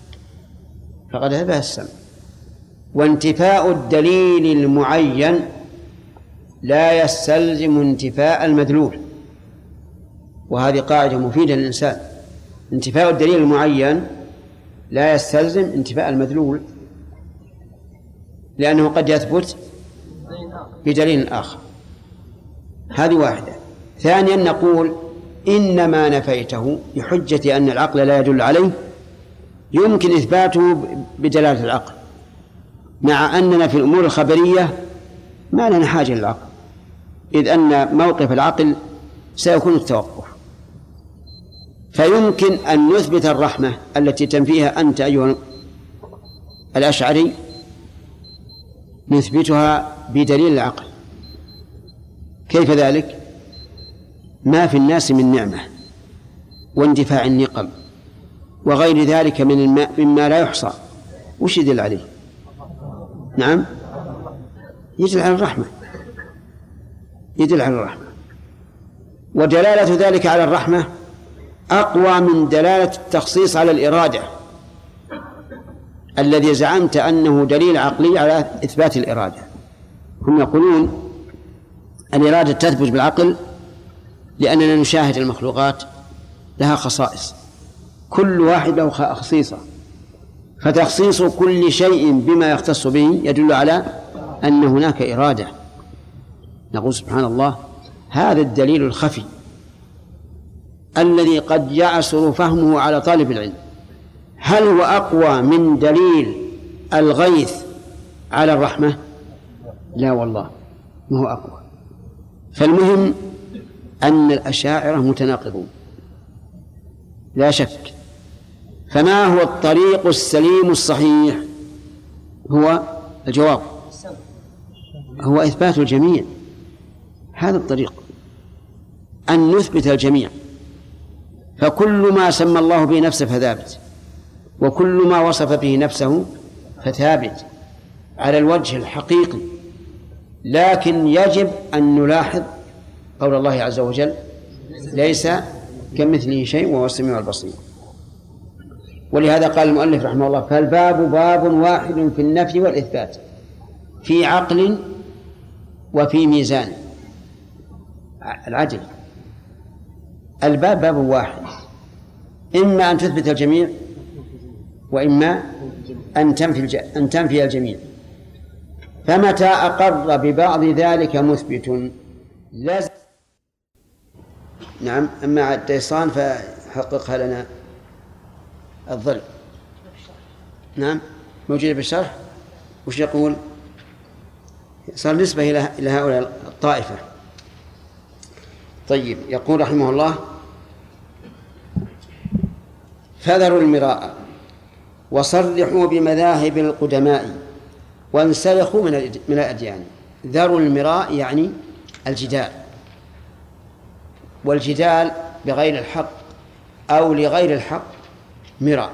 وانتفاء الدليل المعين لا يستلزم انتفاء المدلول، وهذه قاعدة مفيدة للإنسان. انتفاء الدليل المعين لا يستلزم انتفاء المدلول، لأنه قد يثبت بدليل آخر. هذه واحدة. ثانيا نقول إنما نفيته بحجة أن العقل لا يدل عليه يمكن إثباته بدلالة العقل، مع أننا في الأمور الخبرية ما لنا حاجة للعقل، إذ أن موقف العقل سيكون التوقف. فيمكن أن نثبت الرحمة التي تنفيها أنت أيها الأشعري، نثبتها بدليل العقل. كيف ذلك؟ ما في الناس من نعمة واندفاع النقم وغير ذلك مما لا يحصى، وش يدل عليه؟ نعم، يدل على الرحمة، ودلالة ذلك على الرحمة أقوى من دلالة التخصيص على الإرادة الذي زعمت أنه دليل عقلي على إثبات الإرادة. هم يقولون الإرادة تثبت بالعقل لأننا نشاهد المخلوقات لها خصائص، كل واحد له خصيصة، فتخصيص كل شيء بما يختص به يدل على أن هناك إرادة. نقول سبحان الله، هذا الدليل الخفي الذي قد يعسر فهمه على طالب العلم، هل هو أقوى من دليل الغيث على الرحمة؟ لا والله، ما هو أقوى. فالمهم أن الأشاعرة متناقضون لا شك. فما هو الطريق السليم الصحيح؟ هو الجواب، هو إثبات الجميع. هذا الطريق، أن نثبت الجميع، فكل ما سمى الله به نفسه فثابت، وكل ما وصف به نفسه فثابت على الوجه الحقيقي. لكن يجب أن نلاحظ قول الله عز وجل ليس كمثله شيء وهو السميع البصير. ولهذا قال المؤلف رحمه الله فالباب باب واحد في النفي والإثبات في عقل وفي ميزان العدل. الباب باب واحد، إما أن تثبت الجميع وإما أن تنفي الجميع. فمتى أقر ببعض ذلك مثبت لازم. نعم. أما الديصان فحققها لنا الظل. نعم موجودة بالشرح. وش يقول؟ صار نسبة إلى هؤلاء الطائفة. طيب، يقول رحمه الله فذروا المراء وصرحوا بمذاهب القدماء وانسلخوا من الأديان. ذروا المراء يعني الجدال، والجدال بغير الحق أو لغير الحق مراء،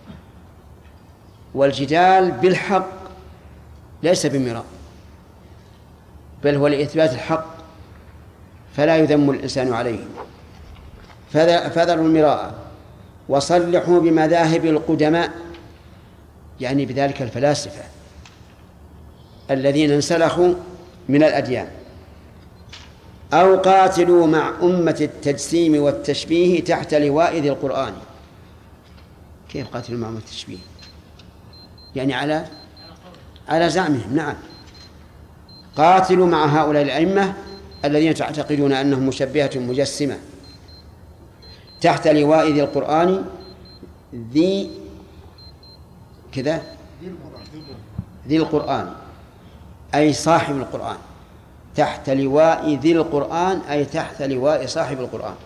والجدال بالحق ليس بمراء، بل هو لإثبات الحق، فلا يذم الإنسان عليه. فذروا المراء وصلحوا بمذاهب القدماء، يعني بذلك الفلاسفة الذين انسلخوا من الأديان، أو قاتلوا مع أمة التجسيم والتشبيه تحت لواء ذي القرآن. كيف قاتلوا مع أمة التشبيه؟ يعني على زعمهم. نعم، قاتلوا مع هؤلاء الأئمة الذين تعتقدون أنهم مشبهة مجسمة تحت لواء ذي القرآن، ذي كذا ذي القرآن أي صاحب القرآن، تحت لواء ذي القرآن أي تحت لواء صاحب القرآن.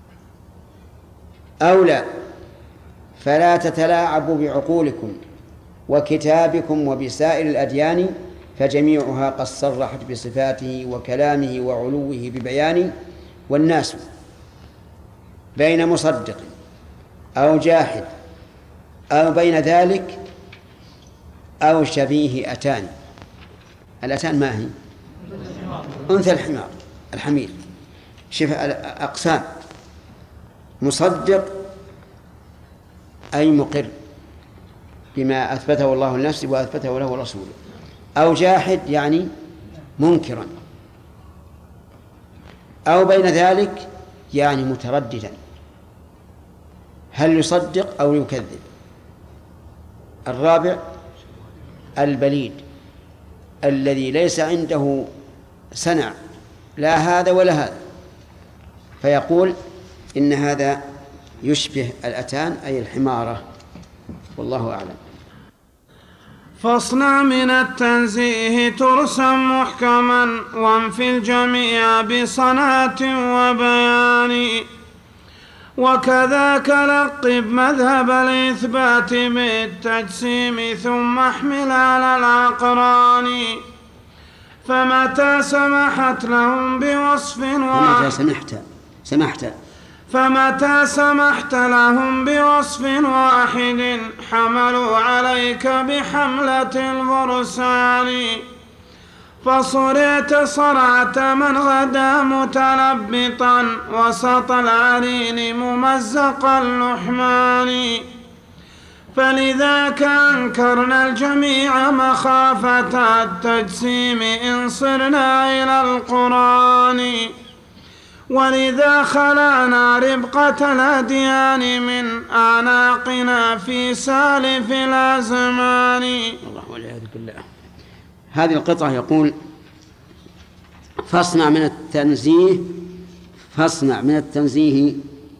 أو لا، فلا تتلاعبوا بعقولكم وكتابكم وبسائر الأديان، فجميعها قد صرحت بصفاته وكلامه وعلوه ببيان، والناس بين مصدق أو جاحد أو بين ذلك أو شبيه أتان. الأتان ما هي؟ أنثى الحمير. شوف أقسام: مصدق أي مقر بما أثبته الله لنفسه وأثبته له رسوله، أو جاحد يعني منكرا، أو بين ذلك يعني مترددا هل يصدق أو يكذب. الرابع البليد الذي ليس عنده سنع لا هذا ولا هذا، فيقول إن هذا يشبه الأتان أي الحمارة. والله أعلم. فاصنع من التنزيه ترسم محكما، وانفي الجميع بصنعة وبيان، وكذاك لقب مذهب الإثبات بالتجسيم، ثم احمل على الأقران. فمتى سمحت لهم بوصف فمتى سمحت لهم بوصف واحد، حملوا عليك بحملة الفرسان. فصرعت صرعة من غدا متلبطا، وسط العرين ممزق اللحمان. فلذاك أنكرنا الجميع مخافة التجسيم إن صرنا إلى القرآن. ولذا خلعنا ربقة الأديان من أعناقنا في سالف الأزمان. الله والعياذ بالله. هذه القطعة يقول: فاصنع من التنزيه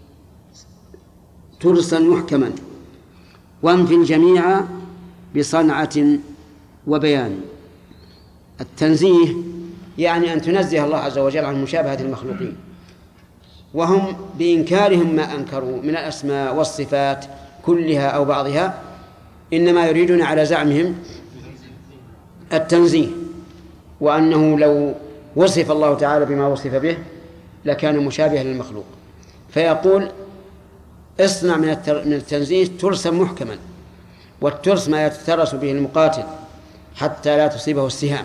ترسا محكما، وانفي الجميع بصنعة وبيان. التنزيه يعني أن تنزه الله عز وجل عن مشابهة المخلوقين، وهم بإنكارهم ما أنكروا من الأسماء والصفات كلها أو بعضها إنما يريدون على زعمهم التنزيه، وأنه لو وصف الله تعالى بما وصف به لكان مشابها للمخلوق. فيقول: اصنع من التنزيه ترسا محكما، والترس ما يتترس به المقاتل حتى لا تصيبه السهام.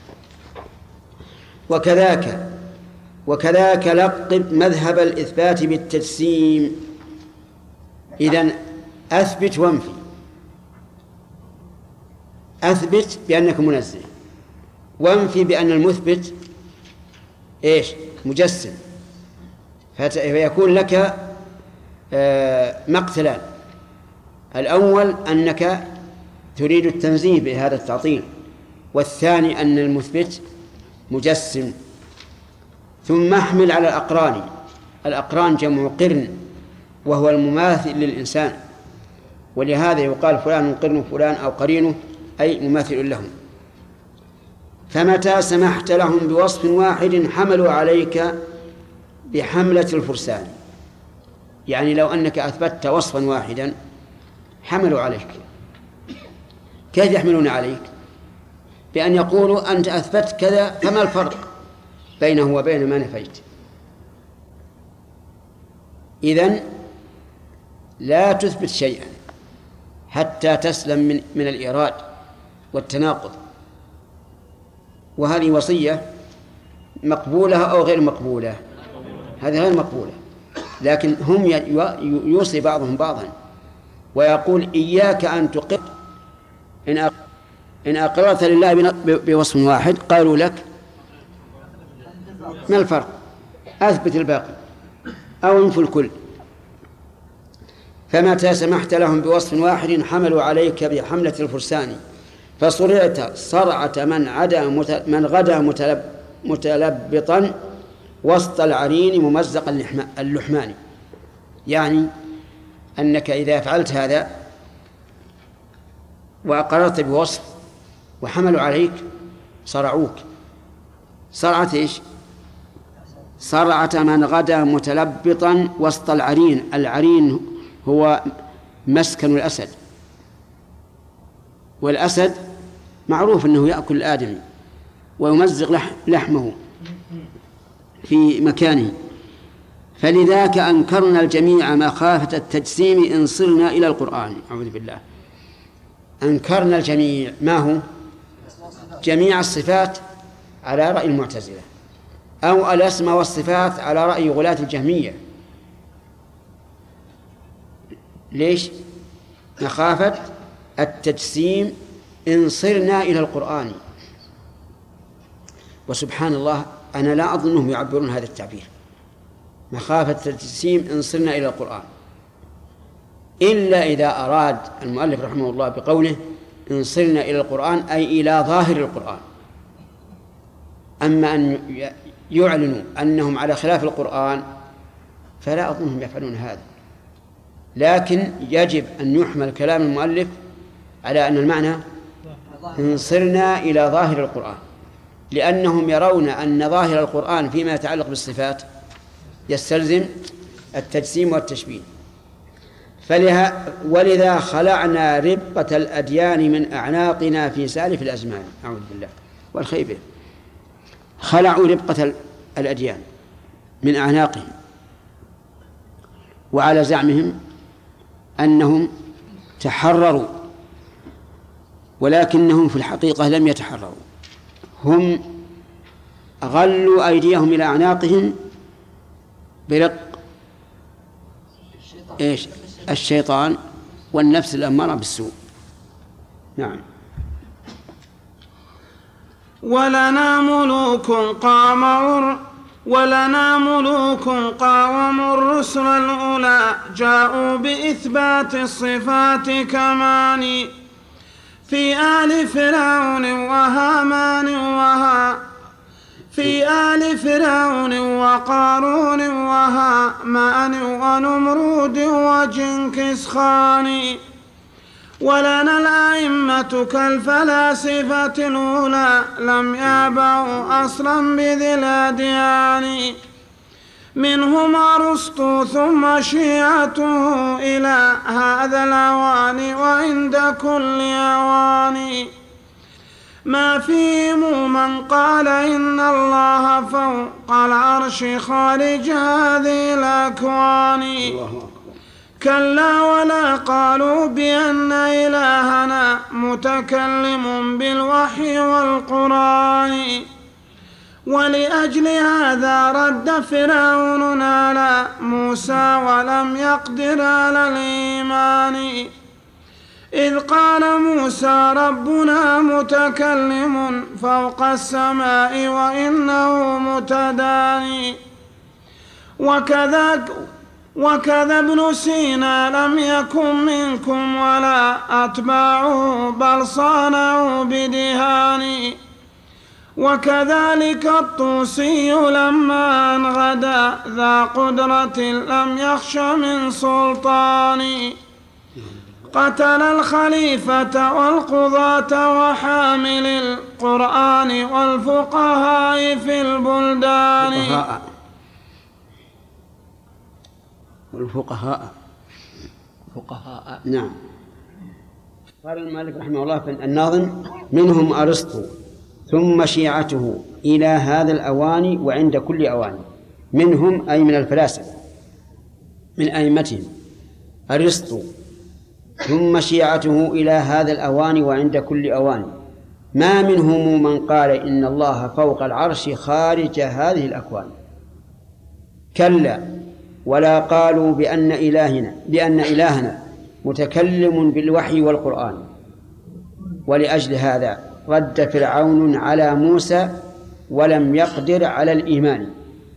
وكذاك لقب مذهب الإثبات بالتجسيم. إذن أثبت وانفي. أثبت بأنك منزه، وانفي بأن المثبت مجسم، فيكون لك مقتلان: الأول أنك تريد التنزيه بهذا التعطيل، والثاني أن المثبت مجسم. ثم احمل على الأقران. الأقران جمع قرن، وهو المماثل للإنسان، ولهذا يقال فلان قرن فلان أو قرينه أي مماثل لهم. فمتى سمحت لهم بوصف واحد حملوا عليك بحملة الفرسان. يعني لو أنك أثبتت وصفا واحدا حملوا عليك. كيف يحملون عليك؟ بأن يقولوا: أنت أثبت كذا، فما الفرق بينه وبين ما نفيت؟ إذن لا تثبت شيئا حتى تسلم من الإيراد والتناقض. وهذه وصية مقبولة أو غير مقبولة؟ هذه غير مقبولة، لكن هم يوصي بعضهم بعضا ويقول: إياك أن تقر. إن أقررت لله بوصف واحد قالوا لك ما الفرق؟ أثبت الباقي أو انفوا الكل. فمتى سمحت لهم بوصف واحد حملوا عليك بحملة الفرسان، فصرعت صرعة من غدا متلبطا وسط العرين ممزق اللحمان. يعني أنك إذا فعلت هذا وأقررت بوصف وحملوا عليك صرعوك. صرعة إيش؟ صرعة من غدا متلبطا وسط العرين. العرين هو مسكن الأسد، والأسد معروف أنه يأكل الآدمي ويمزق لحمه في مكانه، فلذاك أنكرنا الجميع مخافة التجسيم إن صرنا إلى القرآن. أعوذ بالله. أنكرنا الجميع، ما هو؟ جميع الصفات على رأي المعتزلة، أو الأسماء والصفات على رأي غلاة الجهمية. ليش؟ مخافة التجسيم إن صرنا إلى القرآن. وسبحان الله أنا لا أظنهم يعبرون هذا التعبير، مخافة التجسيم إن صرنا إلى القرآن، إلا إذا أراد المؤلف رحمه الله بقوله إن صرنا إلى القرآن أي إلى ظاهر القرآن. أما أن يعلنوا أنهم على خلاف القرآن فلا أظنهم يفعلون هذا. لكن يجب أن يحمل كلام المؤلف على أن المعنى إن صرنا إلى ظاهر القرآن، لأنهم يرون أن ظاهر القرآن فيما يتعلق بالصفات يستلزم التجسيم والتشبيه. ولذا خلعنا ربقة الأديان من أعناقنا في سالف الأزمان. أعوذ بالله والخيبة. خلعوا ربقة الأديان من أعناقهم، وعلى زعمهم أنهم تحرروا، ولكنهم في الحقيقة لم يتحرروا، هم غلوا أيديهم إلى أعناقهم برق إيش؟ الشيطان والنفس الأمارة بالسوء. نعم. ولنا ملوك قاوموا الرسل الأولى جاءوا بإثبات الصفات كمان في آل فرعون وقارون وهامان ونمرود وجنكس خان. ولنا الأئمة كالفلاسفة الأولى لم يابوا أصلا بذي الأديان، منهم أرسطو ثم شيعته إلى هذا الأوان وعند كل أوان. ما فيهم من قال إن الله فوق العرش خارج هذه الأكوان، كلا ولا قالوا بأن إلهنا متكلم بالوحي والقرآن. ولأجل هذا رد فرعون على موسى ولم يقدر على الإيمان، إذ قال موسى ربنا متكلم فوق السماء وإنه متداني. وكذا ابن سينا لم يكن منكم ولا أتباعه بل صانعوا بدهان. وكذلك الطوسي لما أن غدا ذا قدرة لم يخش من سلطان، قتل الخليفة والقضاة وحامل القرآن والفقهاء في البلدان. والفقهاء نعم. قال المالك رحمه الله في الناظم منهم أرسطو ثم شيعته إلى هذا الأوان وعند كل أوان. منهم أي من الفلاسفة من أئمتهم أرسطو ثم شيعته إلى هذا الأوان وعند كل أوان. ما منهم من قال إن الله فوق العرش خارج هذه الأكوان، كلا ولا قالوا بأن إلهنا متكلم بالوحي والقرآن. ولأجل هذا رد فرعون على موسى ولم يقدر على الإيمان،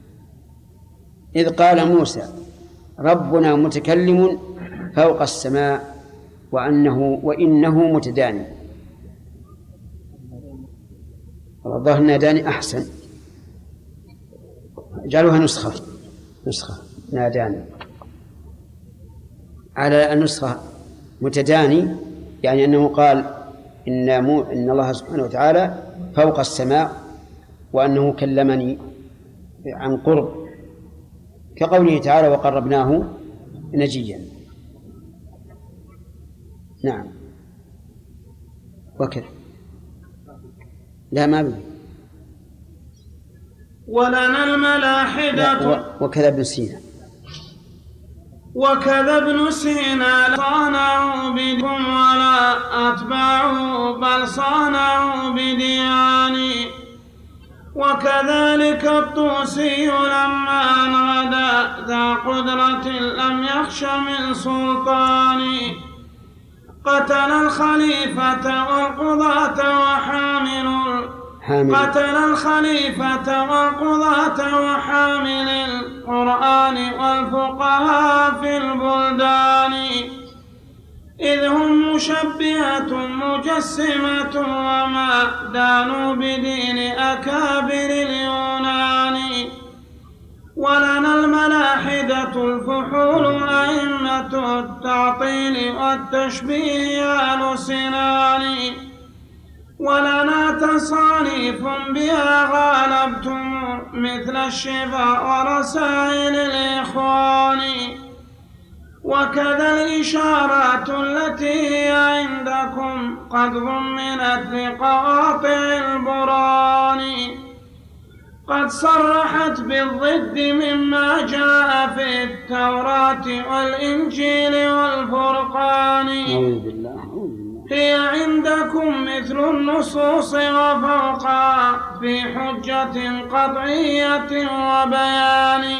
إذ قال موسى ربنا متكلم فوق السماء وإنه متداني. الظاهر ناداني أحسن، جعلوها نسخة ناداني على النسخة متداني، يعني أنه قال إن الله سبحانه وتعالى فوق السماء وأنه كلمني عن قرب، كقوله تعالى وقربناه نجيا. نعم وكذا لا ما بي ولنا الملاحدة وكذا ابن سينا صانعوا بدكم ولا أتباعوا بل صانعوا بدياني. وكذلك الطوسي لما انغدا ذا قدرة لم يخش من سلطان، قتل الخليفة والقضاة وحامل القرآن والفقهاء في البلدان، إذ هم مشبهة مجسمة وما دانوا بدين أكابر اليونان. ولنا الملاحدة الفحول أئمة التعطيل والتشبيه آل سنان، ولنا تصانيف بها غالبتم مثل الشفاء ورسائل الإخوان. وكذا الإشارات التي هي عندكم قد ضمنت لقواطع البران، قد صرحت بالضد مما جاء في التوراة والإنجيل والفرقان. هي عندكم مثل النصوص وفوقها في حجة قطعية وبيان.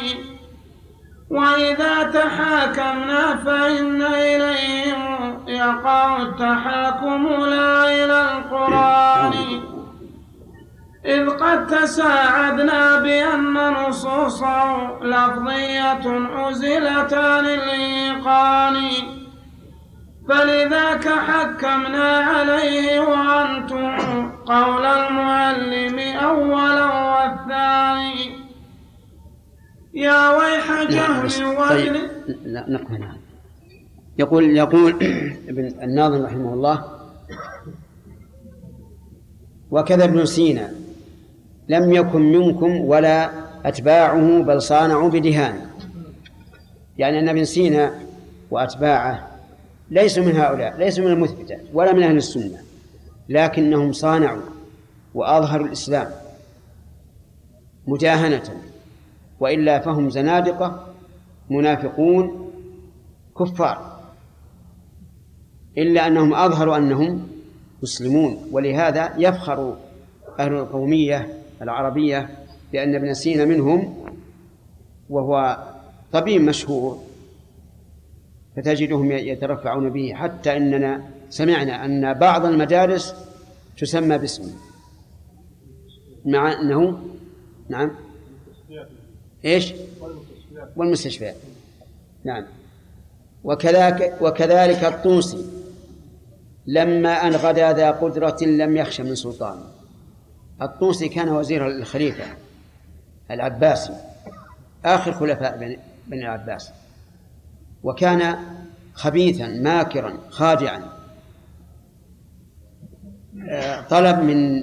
وإذا تحاكمنا فإن إليهم يقع التحاكم لا إلى القرآن، إذ قد تساعدنا بأن نصوصه لفظية عزلتان للإيقان، فلذاك حكمنا عليه وأنتم قول المعلم أولا والثاني. يا ويح جهل وابن. نقف هنا. يقول ابن الناظم رحمه الله وكذا ابن سينا لم يكن منكم ولا أتباعه بل صانعوا بدهان، يعني أن ابن سينا وأتباعه ليسوا من هؤلاء، ليسوا من المثبتة ولا من أهل السنة، لكنهم صانعوا وأظهروا الإسلام مجاهنة، وإلا فهم زنادقة منافقون كفار، إلا أنهم أظهروا أنهم مسلمون. ولهذا يفخر أهل القومية العربية بأن ابن سينا منهم، وهو طبيب مشهور، فتجدهم يترفعون به، حتى إننا سمعنا أن بعض المدارس تسمى باسمه، مع أنه نعم إيش والمستشفيات. نعم. وكذلك الطوسي لما أن غدا ذا قدرة لم يخش من سلطان. الطوسي كان وزير الخليفة العباسي آخر خلفاء بني العباس، وكان خبيثا ماكرا خادعا. طلب من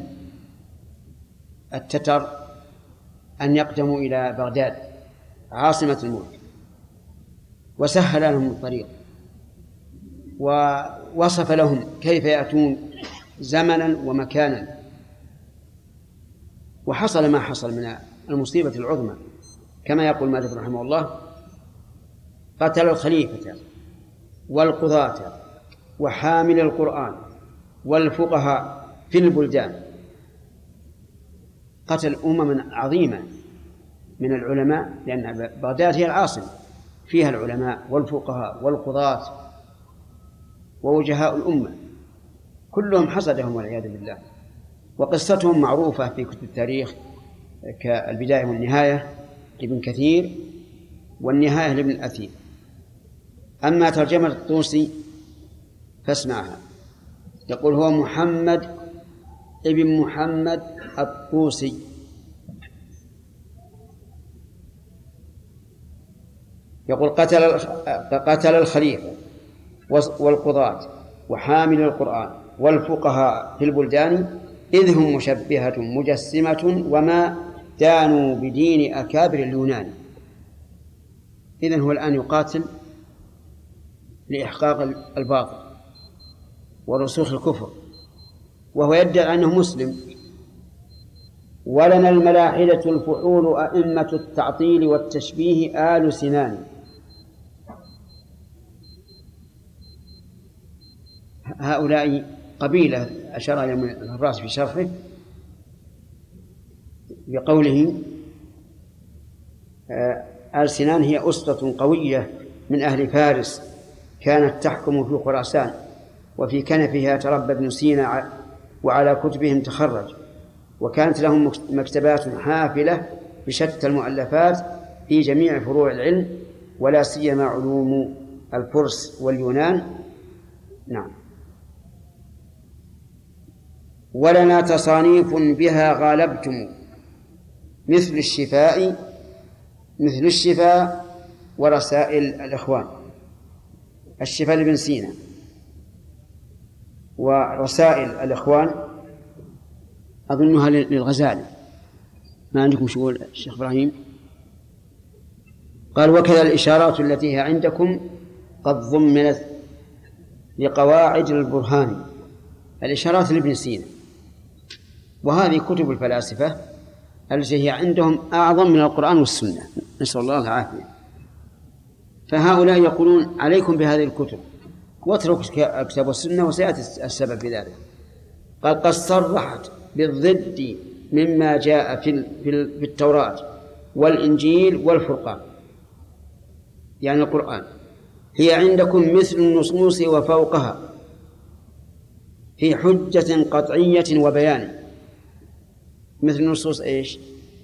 التتر أن يقدموا إلى بغداد عاصمة الملك، وسهل لهم الطريق، ووصف لهم كيف يأتون زمنا ومكانا. وحصل ما حصل من المصيبة العظمى، كما يقول مالك رحمه الله قتل الخليفة والقضاة وحامل القرآن والفقهاء في البلدان، قتل أمما عظيمة من العلماء، لأن بغداد هي العاصمة، فيها العلماء والفقهاء والقضاة ووجهاء الأمة، كلهم حصدهم والعياذ بالله. وقصتهم معروفة في كتب التاريخ كالبداية والنهاية لابن كثير والنهاية لابن الأثير. أما ترجمة الطوسي فاسمعها. يقول: هو محمد ابن محمد الطوسي. يقول: قتل الخليفة والقضاة وحامل القرآن والفقهاء في البلدان، إذ هم مشبهة مجسمة وما دانوا بدين أكابر اليونان. إذن هو الآن يقاتل لإحقاق الباطل ورسوخ الكفر، وهو يدعي أنه مسلم. ولنا الملاحدة الفحول أئمة التعطيل والتشبيه آل سنان. هؤلاء قبيلة أشار إلى الراس في شرحه بقوله: آل سنان هي أسرة قوية من أهل فارس كانت تحكم في خراسان، وفي كنفها تربى ابن سينا وعلى كتبهم تخرج، وكانت لهم مكتبات حافلة بشتى المؤلفات في جميع فروع العلم، ولا سيما علوم الفرس واليونان. نعم. ولنا تصانيف بها غالبتم مثل الشفاء ورسائل الإخوان. الشفاء لابن سينا ورسائل الإخوان أظنها للغزالي. ما عندكم شغل الشيخ إبراهيم؟ قال: وكذا الإشارات التي هي عندكم قد ضمنت لقواعد البرهان. الإشارات لابن سينا، وهذه كتب الفلاسفة التي هي عندهم أعظم من القرآن والسنة، نسأل الله العافية. فهؤلاء يقولون: عليكم بهذه الكتب واتركوا الكتاب والسنة، وسيأتي السبب في ذلك. قال: قد صرحت بالضد مما جاء في التوراة والإنجيل والفرقان، يعني القرآن، هي عندكم مثل النصوص وفوقها في حجة قطعية وبيان. مثل نصوص إيش؟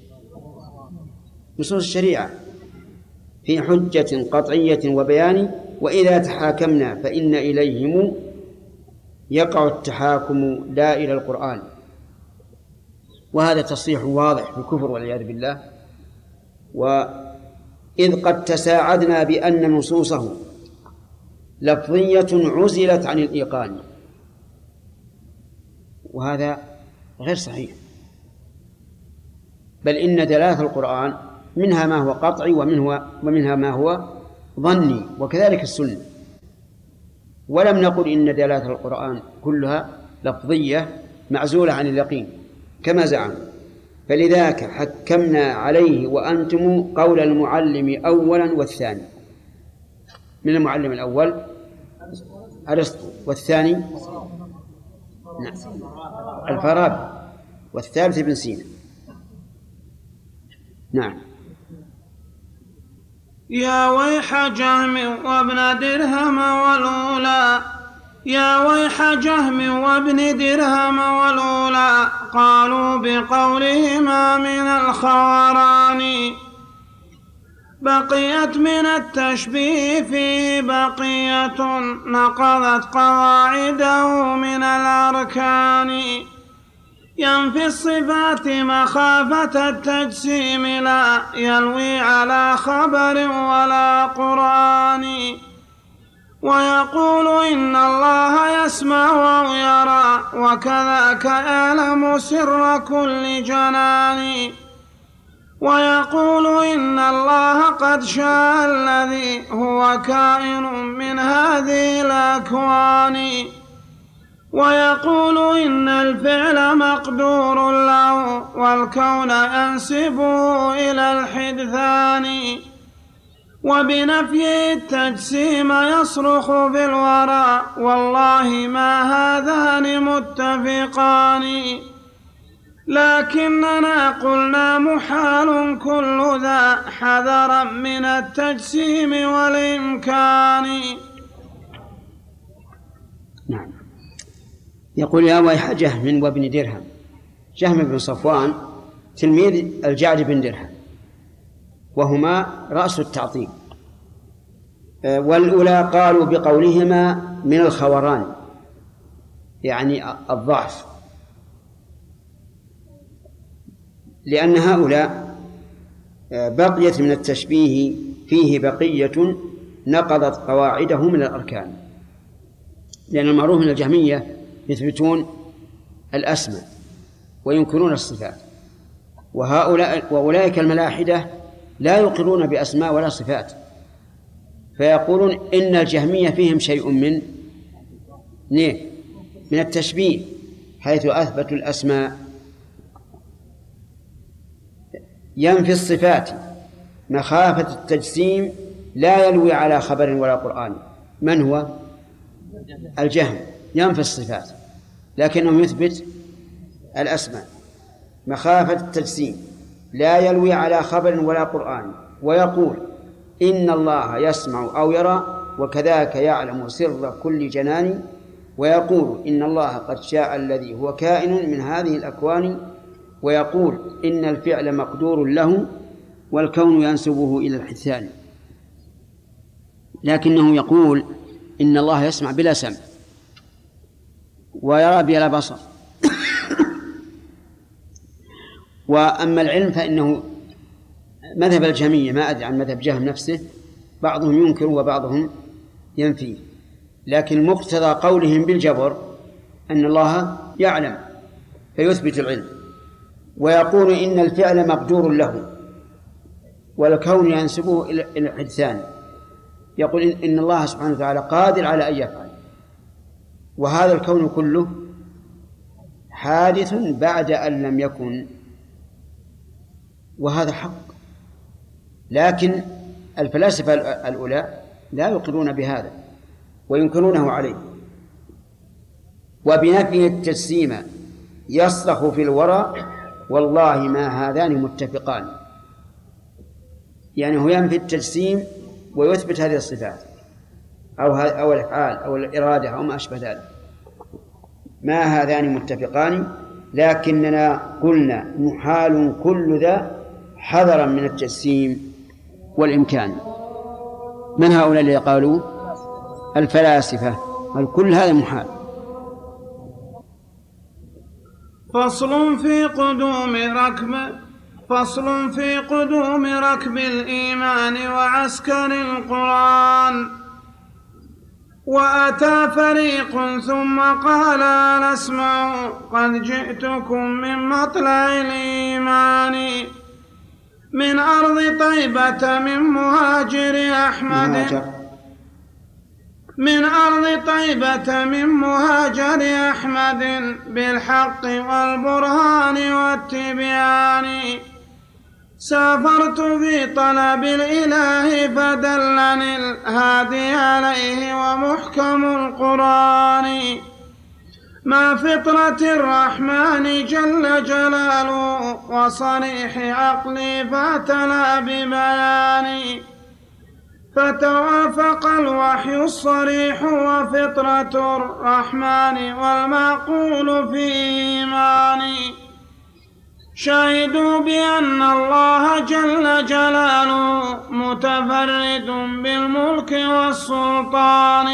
نصوص الشريعة في حجة قطعية وبيان. وإذا تحاكمنا فإن إليهم يقع التحاكم لا إلى القرآن. وهذا تصريح واضح بالكفر والعياذ بالله. وإذ قد تساعدنا بأن نصوصه لفظية عزلت عن الإيقان، وهذا غير صحيح. بل إن دلالة القرآن منها ما هو قطعي ومنها ما هو ظني، وكذلك السنة. ولم نقل إن دلالة القرآن كلها لفظية معزولة عن اليقين كما زعم. فلذاك حكمنا عليه وأنتم قول المعلم أولا والثاني. من المعلم الأول أرسطو، والثاني الفارابي، والثالث ابن سينا. نعم. يا ويح جهم وابن درهم والأولى، يا ويح جهم وابن درهم والأولى، قالوا بقولهما من الخوران. بقيت من التشبيه فيه بقية، نقضت قواعده من الأركان. ينفي الصفات مخافة التجسيم، لا يلوي على خبر ولا قرآن. ويقول إن الله يسمع ويرى، وكذاك يعلم سر كل جنان. ويقول إن الله قد شاء الذي هو كائن من هذه الأكوان. ويقول إن الفعل مقدور له، والكون ينسبه إلى الحدثان. وبنفي التجسيم يصرخ بالورى، والله ما هذان متفقان. لكننا قلنا محال كل ذا، حذرا من التجسيم والإمكان. نعم. يقول: يا ويح جهم وابن درهم. جهم بن صفوان تلميذ الجعد بن درهم، وهما رأس التعطيل. والأولى قالوا بقولهما من الخوران، يعني الضعف، لأن هؤلاء بقيت من التشبيه فيه بقية نقضت قواعده من الأركان، لأن المعروف من الجهمية يثبتون الأسماء وينكرون الصفات، وأولئك الملاحدة لا يقرون بأسماء ولا صفات، فيقولون إن الجهمية فيهم شيء من التشبيه، حيث أثبتوا الأسماء. ينفي الصفات مخافة التجسيم لا يلوي على خبر ولا قرآن. من هو؟ الجهم ينفي الصفات لكنه يثبت الأسماء مخافة التجسيم لا يلوي على خبر ولا قرآن، ويقول إن الله يسمع أو يرى وكذاك يعلم سر كل جنان، ويقول إن الله قد شاء الذي هو كائن من هذه الأكوان، ويقول إن الفعل مقدور له والكون ينسبه إلى الحسان، لكنه يقول إن الله يسمع بلا سمع ويرى بلا بصر. وأما العلم فإنه مذهب الجهمية، ما أدري عن مذهب جهم نفسه، بعضهم ينكر وبعضهم ينفي، لكن مقتضى قولهم بالجبر أن الله يعلم فيثبت العلم، ويقول إن الفعل مقدور له والكون ينسبه إلى الحدثان، يقول إن الله سبحانه وتعالى قادر على أن يفعل، وهذا الكون كله حادث بعد أن لم يكن، وهذا حق. لكن الفلاسفة الأولى لا يقرون بهذا وينكرونه عليه. وبنفي التجسيم يصرخ في الورى والله ما هذان متفقان، يعني هو ينفي التجسيم ويثبت هذه الصفات أو الأفعال أو الإرادة أو ما أشبه ذلك، ما هذان متفقان، لكننا قلنا محال كل ذا حذرا من التجسيم والإمكان. من هؤلاء اللي قالوا؟ الفلاسفة، الكل هذا محال. فصل في قدوم ركب الإيمان وعسكر القرآن. وأتى فريق ثم قال ألا اسمعوا قد جئتكم من مطلع الإيمان من أرض طيبة من مهاجر أحمد بالحق والبرهان والتبيان. سافرت في طلب الإله فدلني الهادي عليه ومحكم القرآن ما فطرة الرحمن جل جلاله وصريح عقلي فاتلا ببياني. فتوافق الوحي الصريح وفطرة الرحمن والمعقول في إيماني. شهدوا بأن الله جل جلاله متفرد بالملك والسلطان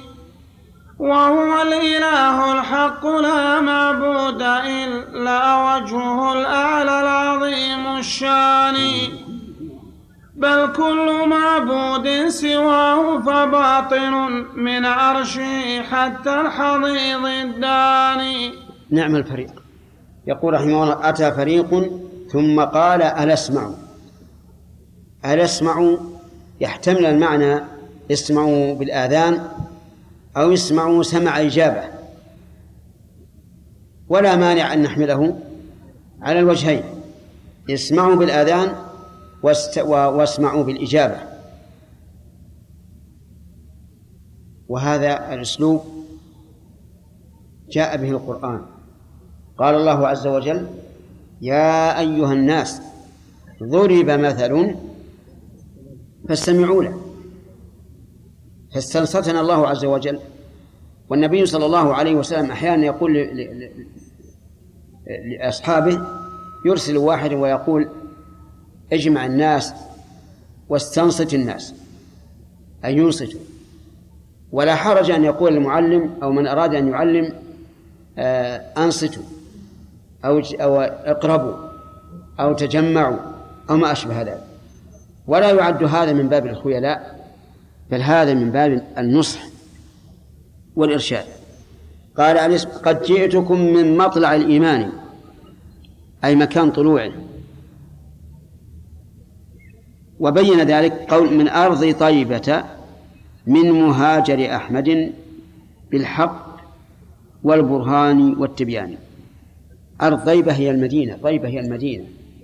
وهو الإله الحق لا معبود إلا وجهه الأعلى العظيم الشان. بل كل معبود سواه فباطن من عرشه حتى الحضيض الداني. نعم الفريق. يقول رحمه الله أتى فريق ثم قال ألا اسمعوا. ألا اسمعوا يحتمل المعنى اسمعوا بالآذان أو اسمعوا سمع إجابة، ولا مانع أن نحمله على الوجهين، اسمعوا بالآذان واسمعوا بالإجابة. وهذا الأسلوب جاء به القرآن. قال الله عز وجل يا أيها الناس ضرب مثل فاستمعوا له، فاستنصتنا الله عز وجل. والنبي صلى الله عليه وسلم أحيانا يقول لأصحابه يرسل واحد ويقول اجمع الناس واستنصت الناس، أن ينصتوا، ولا حرج أن يقول المعلم أو من أراد أن يعلم أنصتوا أو اقربوا أو تجمعوا أو ما أشبه ذلك، ولا يعد هذا من باب الخيلاء، بل هذا من باب النصح والإرشاد. قال قد جئتكم من مطلع الإيمان، أي مكان طلوعه، وبين ذلك قول من أرض طيبة من مهاجر أحمد بالحق والبرهان والتبيان. أرض طيبة هي المدينة، طيبة هي المدينة،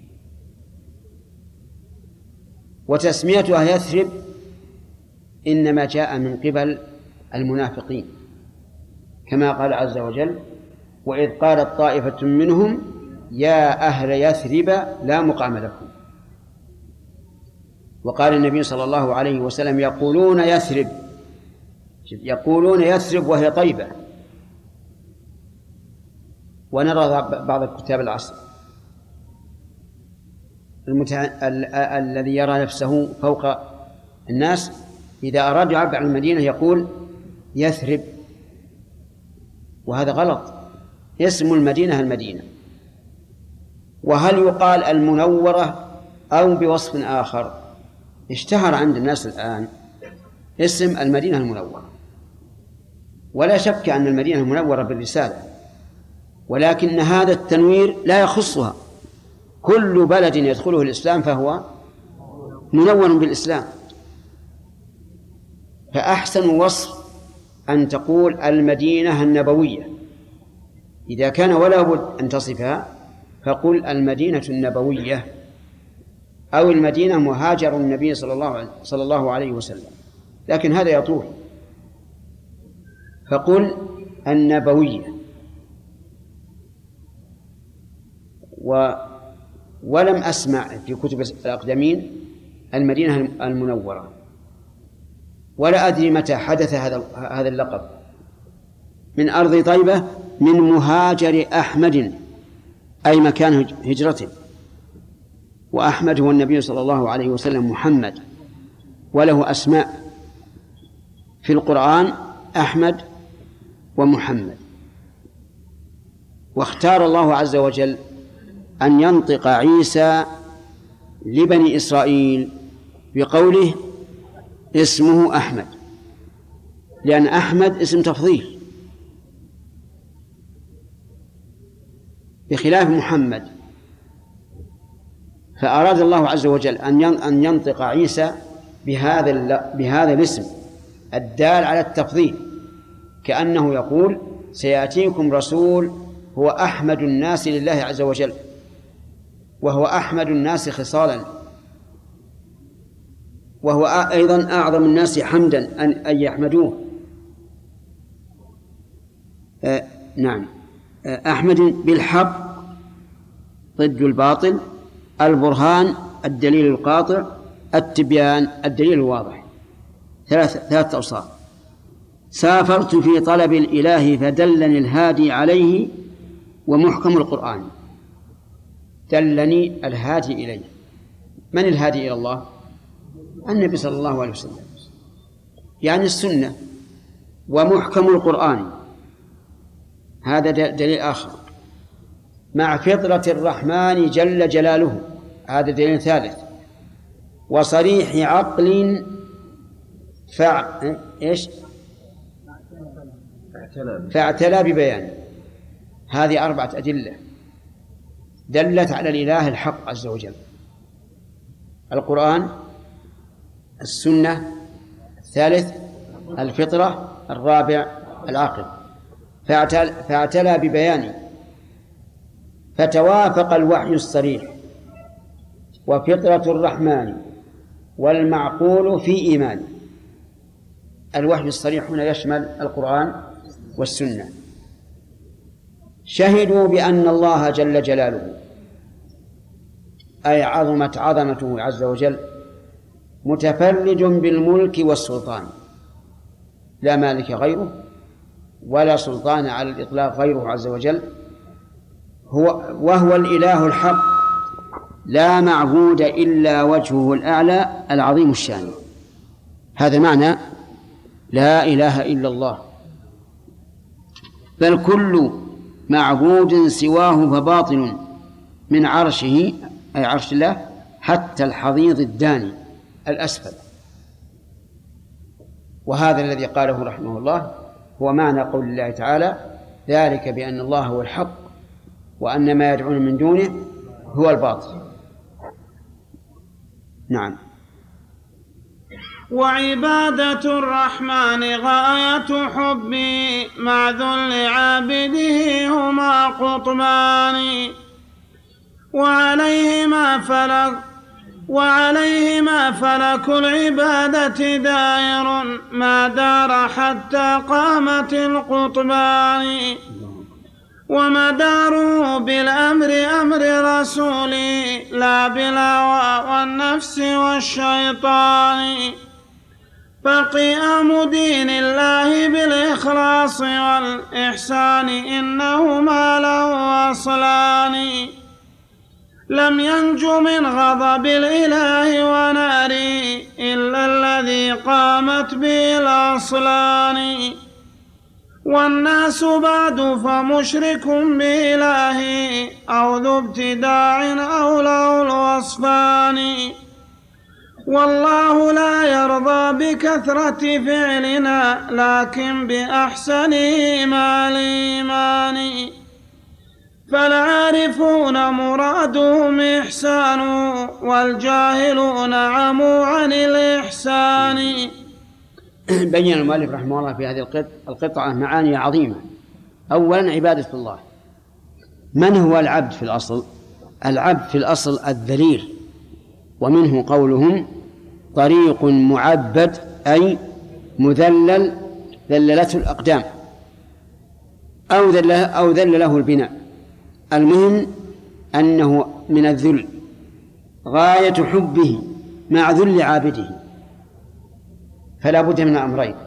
وتسميتها يثرب إنما جاء من قبل المنافقين، كما قال عز وجل وإذ قالت طائفة منهم يا أهل يثرب لا مقام لكم. وقال النبي صلى الله عليه وسلم يقولون يثرب، يقولون يثرب وهي طيبة. ونرى بعض الكتاب العصر الذي يرى نفسه فوق الناس إذا أراد يعبر عن المدينة يقول يثرب، وهذا غلط، اسم المدينة المدينة. وهل يقال المنورة أو بوصف آخر؟ اشتهر عند الناس الآن اسم المدينة المنورة، ولا شك أن المدينة المنورة بالرسالة، ولكن هذا التنوير لا يخصها، كل بلد يدخله الإسلام فهو منور بالإسلام. فأحسن وصف أن تقول المدينة النبوية، إذا كان ولا بد أن تصفها فقل المدينة النبوية أو المدينة مهاجر النبي صلى الله عليه وسلم، لكن هذا يطول، فقل النبوية. ولم أسمع في كتب الأقدمين المدينة المنورة، ولا أدري متى حدث هذا اللقب. من أرض طيبة من مهاجر أحمد، أي مكان هجرته، وأحمد هو النبي صلى الله عليه وسلم محمد، وله أسماء في القرآن أحمد ومحمد. واختار الله عز وجل أن ينطق عيسى لبني إسرائيل بقوله اسمه أحمد، لأن أحمد اسم تفضيل بخلاف محمد، فأراد الله عز وجل أن ينطق عيسى بهذا الاسم الدال على التفضيل، كأنه يقول سيأتيكم رسول هو أحمد الناس لله عز وجل، وهو أحمد الناس خصالا، وهو أيضا أعظم الناس حمدا أن يحمدوه. نعم، أحمد بالحق ضد الباطل، البرهان الدليل القاطع، التبيان الدليل الواضح، ثلاث أوصاف. سافرت في طلب الإله فدلني الهادي عليه ومحكم القرآن. دلني الهادي إليه، من الهادي إلى الله؟ النبي صلى الله عليه وسلم، يعني السنة. ومحكم القرآن هذا دليل آخر، مع فطرة الرحمن جل جلاله هذا دليل ثالث. وصريح عقل فاعتلى ببيان. هذه 4 أدلة دلت على الإله الحق عز وجل: القرآن، السنة، الثالث الفطرة، الرابع العقل. فاعتلى ببيان، فتوافق الوحي الصريح وفطرة الرحمن والمعقول في إيمان. الوحي الصريح هنا يشمل القرآن والسنة. شهدوا بأن الله جل جلاله، أي عظمت عظمته عز وجل، متفرج بالملك والسلطان، لا مالك غيره ولا سلطان على الإطلاق غيره عز وجل، وهو الإله الحق لا معبود إلا وجهه الأعلى العظيم الشان. هذا معنى لا إله إلا الله. بل كل معبود سواه فباطل من عرشه أي عرش الله حتى الحضيض الداني الأسفل. وهذا الذي قاله رحمه الله هو معنى قول الله تعالى ذلك بأن الله هو الحق وأن ما يدعون من دونه هو الباطل. نعم. وعبادة الرحمن غاية حبي مع ذل عابده هما قطبان وعليهما فلك العبادة دائر ما دار حتى قامت القطبان ومداره بالأمر أمر رسولي لا بالهوى والنفس والشيطان فقيام دين الله بالإخلاص والإحسان إنهما له أصلان لم ينج من غضب الإله وناره إلا الذي قامت به الأصلان والناس بعد فمشرك بإلهه أو ذو ابتداع أو له الوصفان والله لا يرضى بكثرة فعلنا لكن بأحسنه مع الإيمان فالعارفون مرادهم إحسان والجاهلون عموا عن الإحسان. بين المؤلف رحمه الله في هذه القطعة معاني عظيمة. أولا عبادة الله. من هو العبد في الأصل؟ العبد في الأصل الذليل، ومنه قولهم طريق معبد أي مذلل ذللته الأقدام أو ذل له البناء. المهم أنه من الذل غاية حبه مع ذل عابده، فلا بد من أمرين.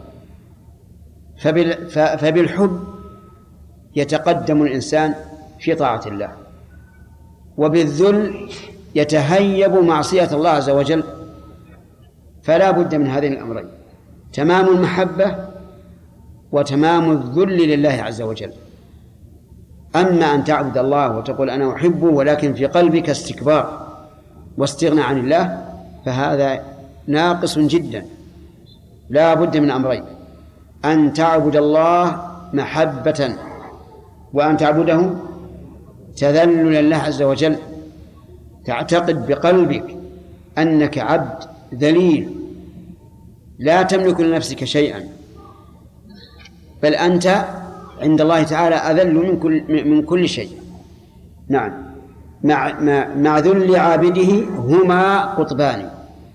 فبالحب يتقدم الإنسان في طاعة الله، وبالذل يتهيب معصية الله عز وجل، فلا بد من هذين الأمرين: تمام المحبة وتمام الذل لله عز وجل. أما أن تعبد الله وتقول أنا أحبه ولكن في قلبك استكبار واستغنى عن الله فهذا ناقص جدا. لا بد من أمرين: أن تعبد الله محبة، وأن تعبده تذللا لله عز وجل، تعتقد بقلبك أنك عبد ذليل لا تملك لنفسك شيئا، بل أنت عند الله تعالى أذل من كل شيء. نعم. مع ذل عابده هما قطبان.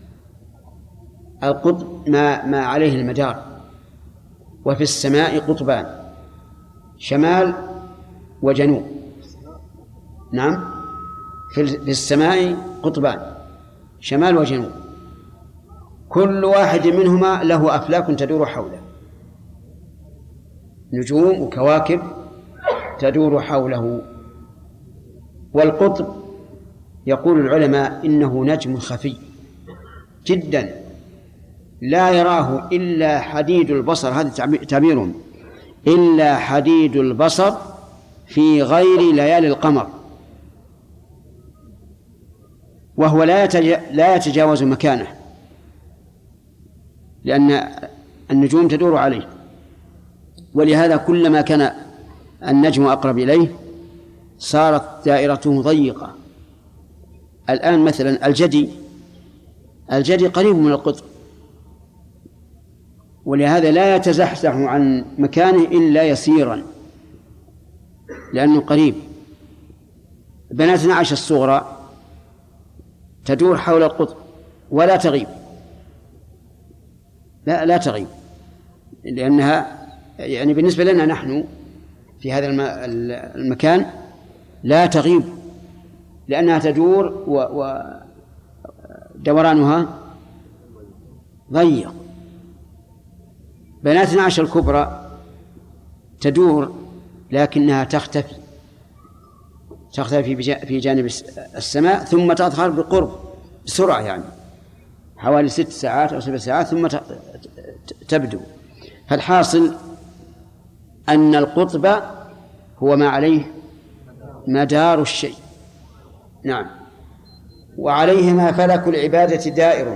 القطب ما عليه المدار، وفي السماء قطبان شمال وجنوب. نعم، في السماء قطبان شمال وجنوب، كل واحد منهما له أفلاك تدور حوله، نجوم وكواكب تدور حوله. والقطب يقول العلماء إنه نجم خفي جدا لا يراه إلا حديد البصر، هذا تعبيرهم، إلا حديد البصر في غير ليالي القمر، وهو لا يتجاوز مكانه لأن النجوم تدور عليه، ولهذا كلما كان النجم أقرب إليه صارت دائرته ضيقة. الآن مثلا الجدي قريب من القطب، ولهذا لا يتزحزح عن مكانه إلا يسيرا لأنه قريب. بناتنا عائشة الصغرى تدور حول القطب ولا تغيب، لا تغيب، لأنها يعني بالنسبة لنا نحن في هذا المكان لا تغيب، لأنها تدور ودورانها ضيق. بناتنا عائشة الكبرى تدور لكنها تختفي، تختفي في جانب السماء ثم تظهر بقرب بسرعة، يعني حوالي 6 ساعات أو 7 ساعات ثم تبدو. فالحاصل أن القطب هو ما عليه مدار الشيء. نعم. وعليهما فلك العبادة دائر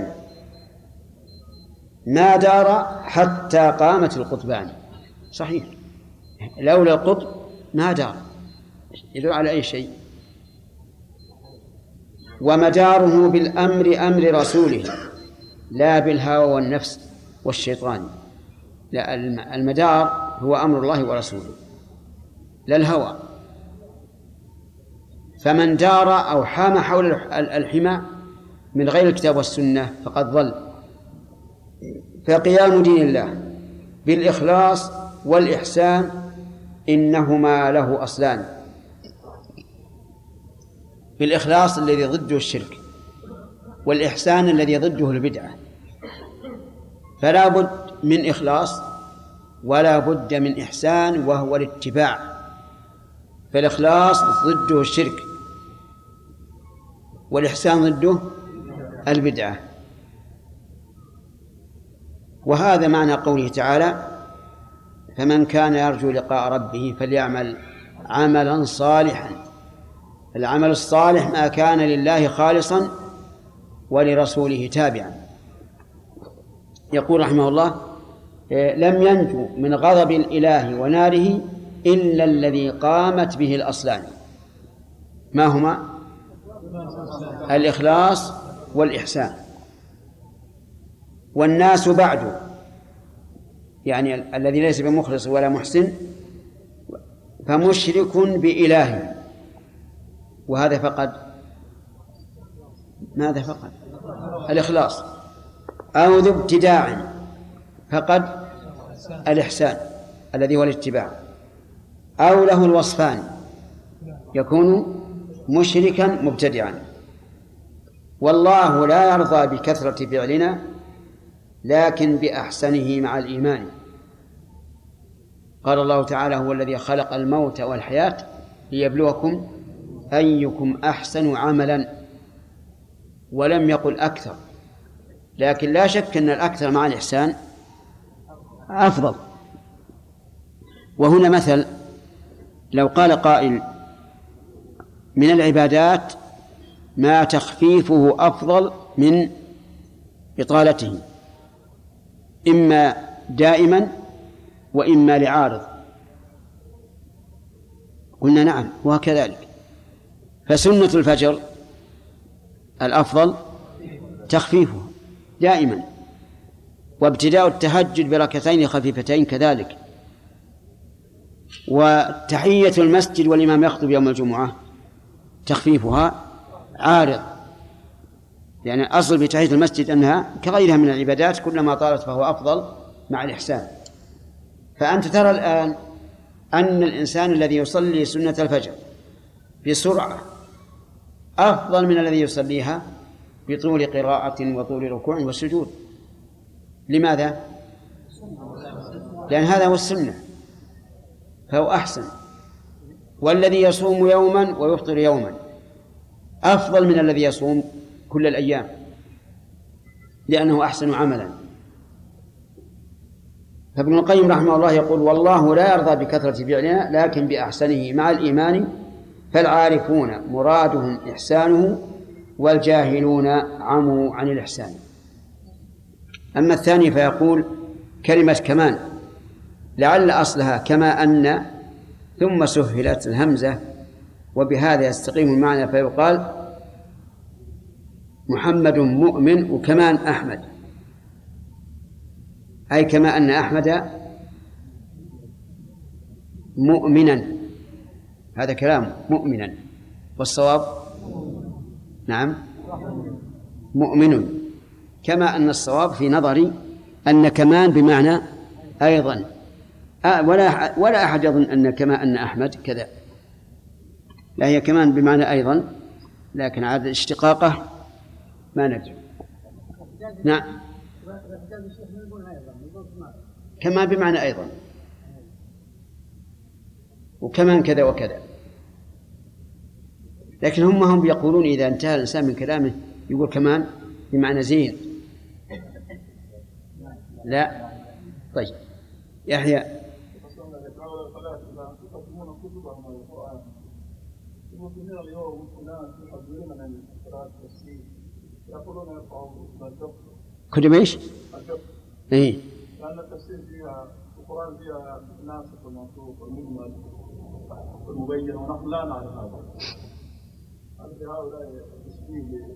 ما دار حتى قامت القطبان. صحيح، لولا القطب ما دار، يدل على أي شيء. ومداره بالأمر أمر رسوله لا بالهوى والنفس والشيطان. لا، المدار هو أمر الله ورسوله لا الهوى. فمن دار أو حام حول الحمى من غير الكتاب والسنة فقد ضل. فقيام دين الله بالإخلاص والإحسان إنهما له أصلان. بالإخلاص الذي ضده الشرك، والإحسان الذي ضده البدعة. فلا بد من إخلاص ولا بد من إحسان، وهو الاتباع. فالإخلاص ضده الشرك، والإحسان ضده البدعة. وهذا معنى قوله تعالى: فمن كان يرجو لقاء ربه فليعمل عملا صالحا. العمل الصالح ما كان لله خالصا ولرسوله تابعا. يقول رحمه الله: لم ينجو من غضب الإله وناره إلا الذي قامت به الأصلان. ما هما؟ الإخلاص والإحسان. والناس بعد، يعني الذي ليس بمخلص ولا محسن، فمشرك بإله. وهذا فقد ماذا؟ فقد الإخلاص. أو ذو ابتداع فقد الإحسان الذي هو الاتباع. أو له الوصفان يكون مشركا مبتدعا. والله لا يرضى بكثرة فعلنا لكن بأحسنه مع الإيمان. قال الله تعالى: هو الذي خلق الموت والحياة ليبلوكم أيكم أحسن عملا. ولم يقل أكثر، لكن لا شك أن الأكثر مع الإحسان أفضل. وهنا مثل: لو قال قائل: من العبادات ما تخفيفه أفضل من إطالته، إما دائما وإما لعارض. قلنا نعم، وكذلك. فسنة الفجر الأفضل تخفيفه دائما، وابتداء التهجد بركعتين خفيفتين كذلك. وتحية المسجد والإمام يخطب يوم الجمعة تخفيفها عارض، يعني أصل في تحية المسجد أنها كغيرها من العبادات كلما طالت فهو أفضل مع الإحسان. فأنت ترى الآن أن الإنسان الذي يصلي سنة الفجر بسرعة أفضل من الذي يصليها بطول قراءة وطول ركوع وسجود. لماذا؟ لأن هذا هو السنة فهو أحسن. والذي يصوم يوما ويفطر يوما أفضل من الذي يصوم كل الأيام لأنه أحسن عملا. فابن القيم رحمه الله يقول: والله لا يرضى بكثرة فعلنا لكن بأحسنه مع الإيمان. فالعارفون مرادهم إحسانه والجاهلون عموا عن الإحسان. أما الثاني فيقول: كلمة كمان لعل أصلها كما أن ثم سهلت الهمزة وبهذا يستقيم المعنى، فيقال محمد مؤمن وكمان أحمد، أي كما أن أحمد مؤمنا، هذا كلام مؤمنا، والصواب نعم مؤمن. كما أن الصواب في نظري أن كمان بمعنى أيضا، ولا أحد يظن أن كما أن أحمد كذا، لا هي كمان بمعنى أيضا، لكن عاد اشتقاقه ما ندري. نعم كما بمعنى أيضا، وكمان كذا وكذا. لكن هم يقولون إذا انتهى الإنسان من كلامه يقول كمان بمعنى زين. لا طيب يحيى. كتب ايش؟ ايه لأن التفسير فيها القرآن فيها ناسخ ومنسوخ والمجمل والمبين ونحن لا نعرف هذا. هل هؤلاء تشبيه؟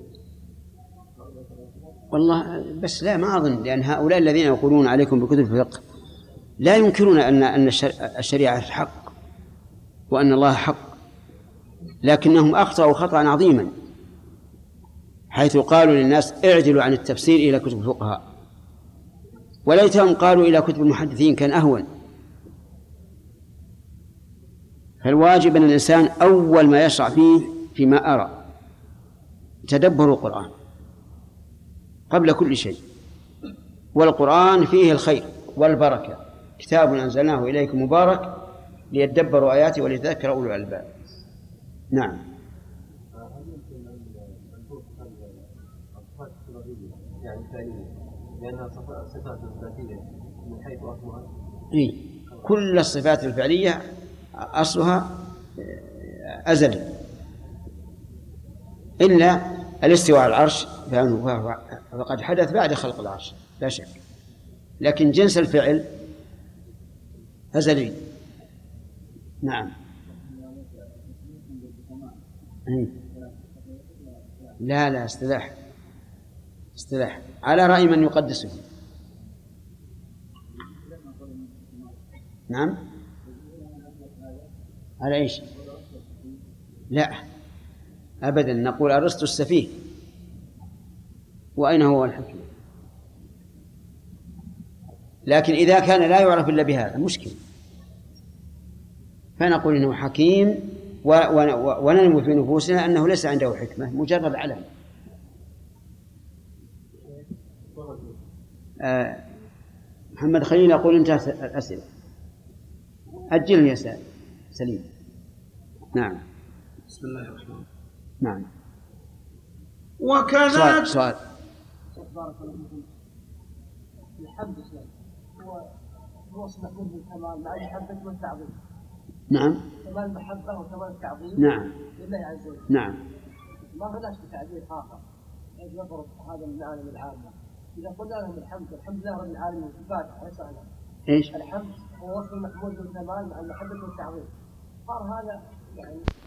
والله بس لا ما أظن، لأن هؤلاء الذين يقولون عليكم بكتب الفقه لا ينكرون أن الشريعة حق وأن الله حق، لكنهم أخطأوا خطأ عظيما حيث قالوا للناس اعدلوا عن التفسير إلى كتب الفقهاء، وليتهم قالوا إلى كتب المحدثين كان أهون. فالواجب أن الإنسان أول ما يشرع فيه فيما أرى تدبر القرآن قبل كل شيء، والقرآن فيه الخير والبركة، كتاب أنزلناه إليكم مبارك ليدبروا آياته وليتذكر أولو الألباب. نعم. يعني ثانية لأنها صفات ذاتية من حيث أصلها. إيه كل الصفات الفعلية أصلها أزلي إلا الاستواء على العرش فقد حدث بعد خلق العرش لا شك، لكن جنس الفعل أزلي. نعم. لا استلاح على رأي من يقدسه. نعم. على إيش؟ لا أبدا، نقول أرسطو السفيه، وأين هو الحكم؟ لكن إذا كان لا يعرف إلا بهذا مشكل، فنقول إنه حكيم وننمو في نفوسنا أنه ليس عنده حكمة، مجرد علم. محمد خليل يقول انتهت الأسئلة، أجلني يا سليم. نعم. بسم الله الرحمن الرحيم. نعم. وكذا سؤال. بارك الله فيكم. الحمد لله هو اسم محمود بالكمال مع المحبة والتعظيم. نعم. كمال المحبة وكمال التعظيم. نعم. لله عز وجل. نعم. ما هناش بتعبير آخر يضرب هذا المعنى العامة. إذا قلنا لهم الحمد لله رب العالمين الفاتحة ليس عنها. إيش؟ الحمد هو وصف المحمود بالكمال مع المحبة والتعظيم. صار هذا يعني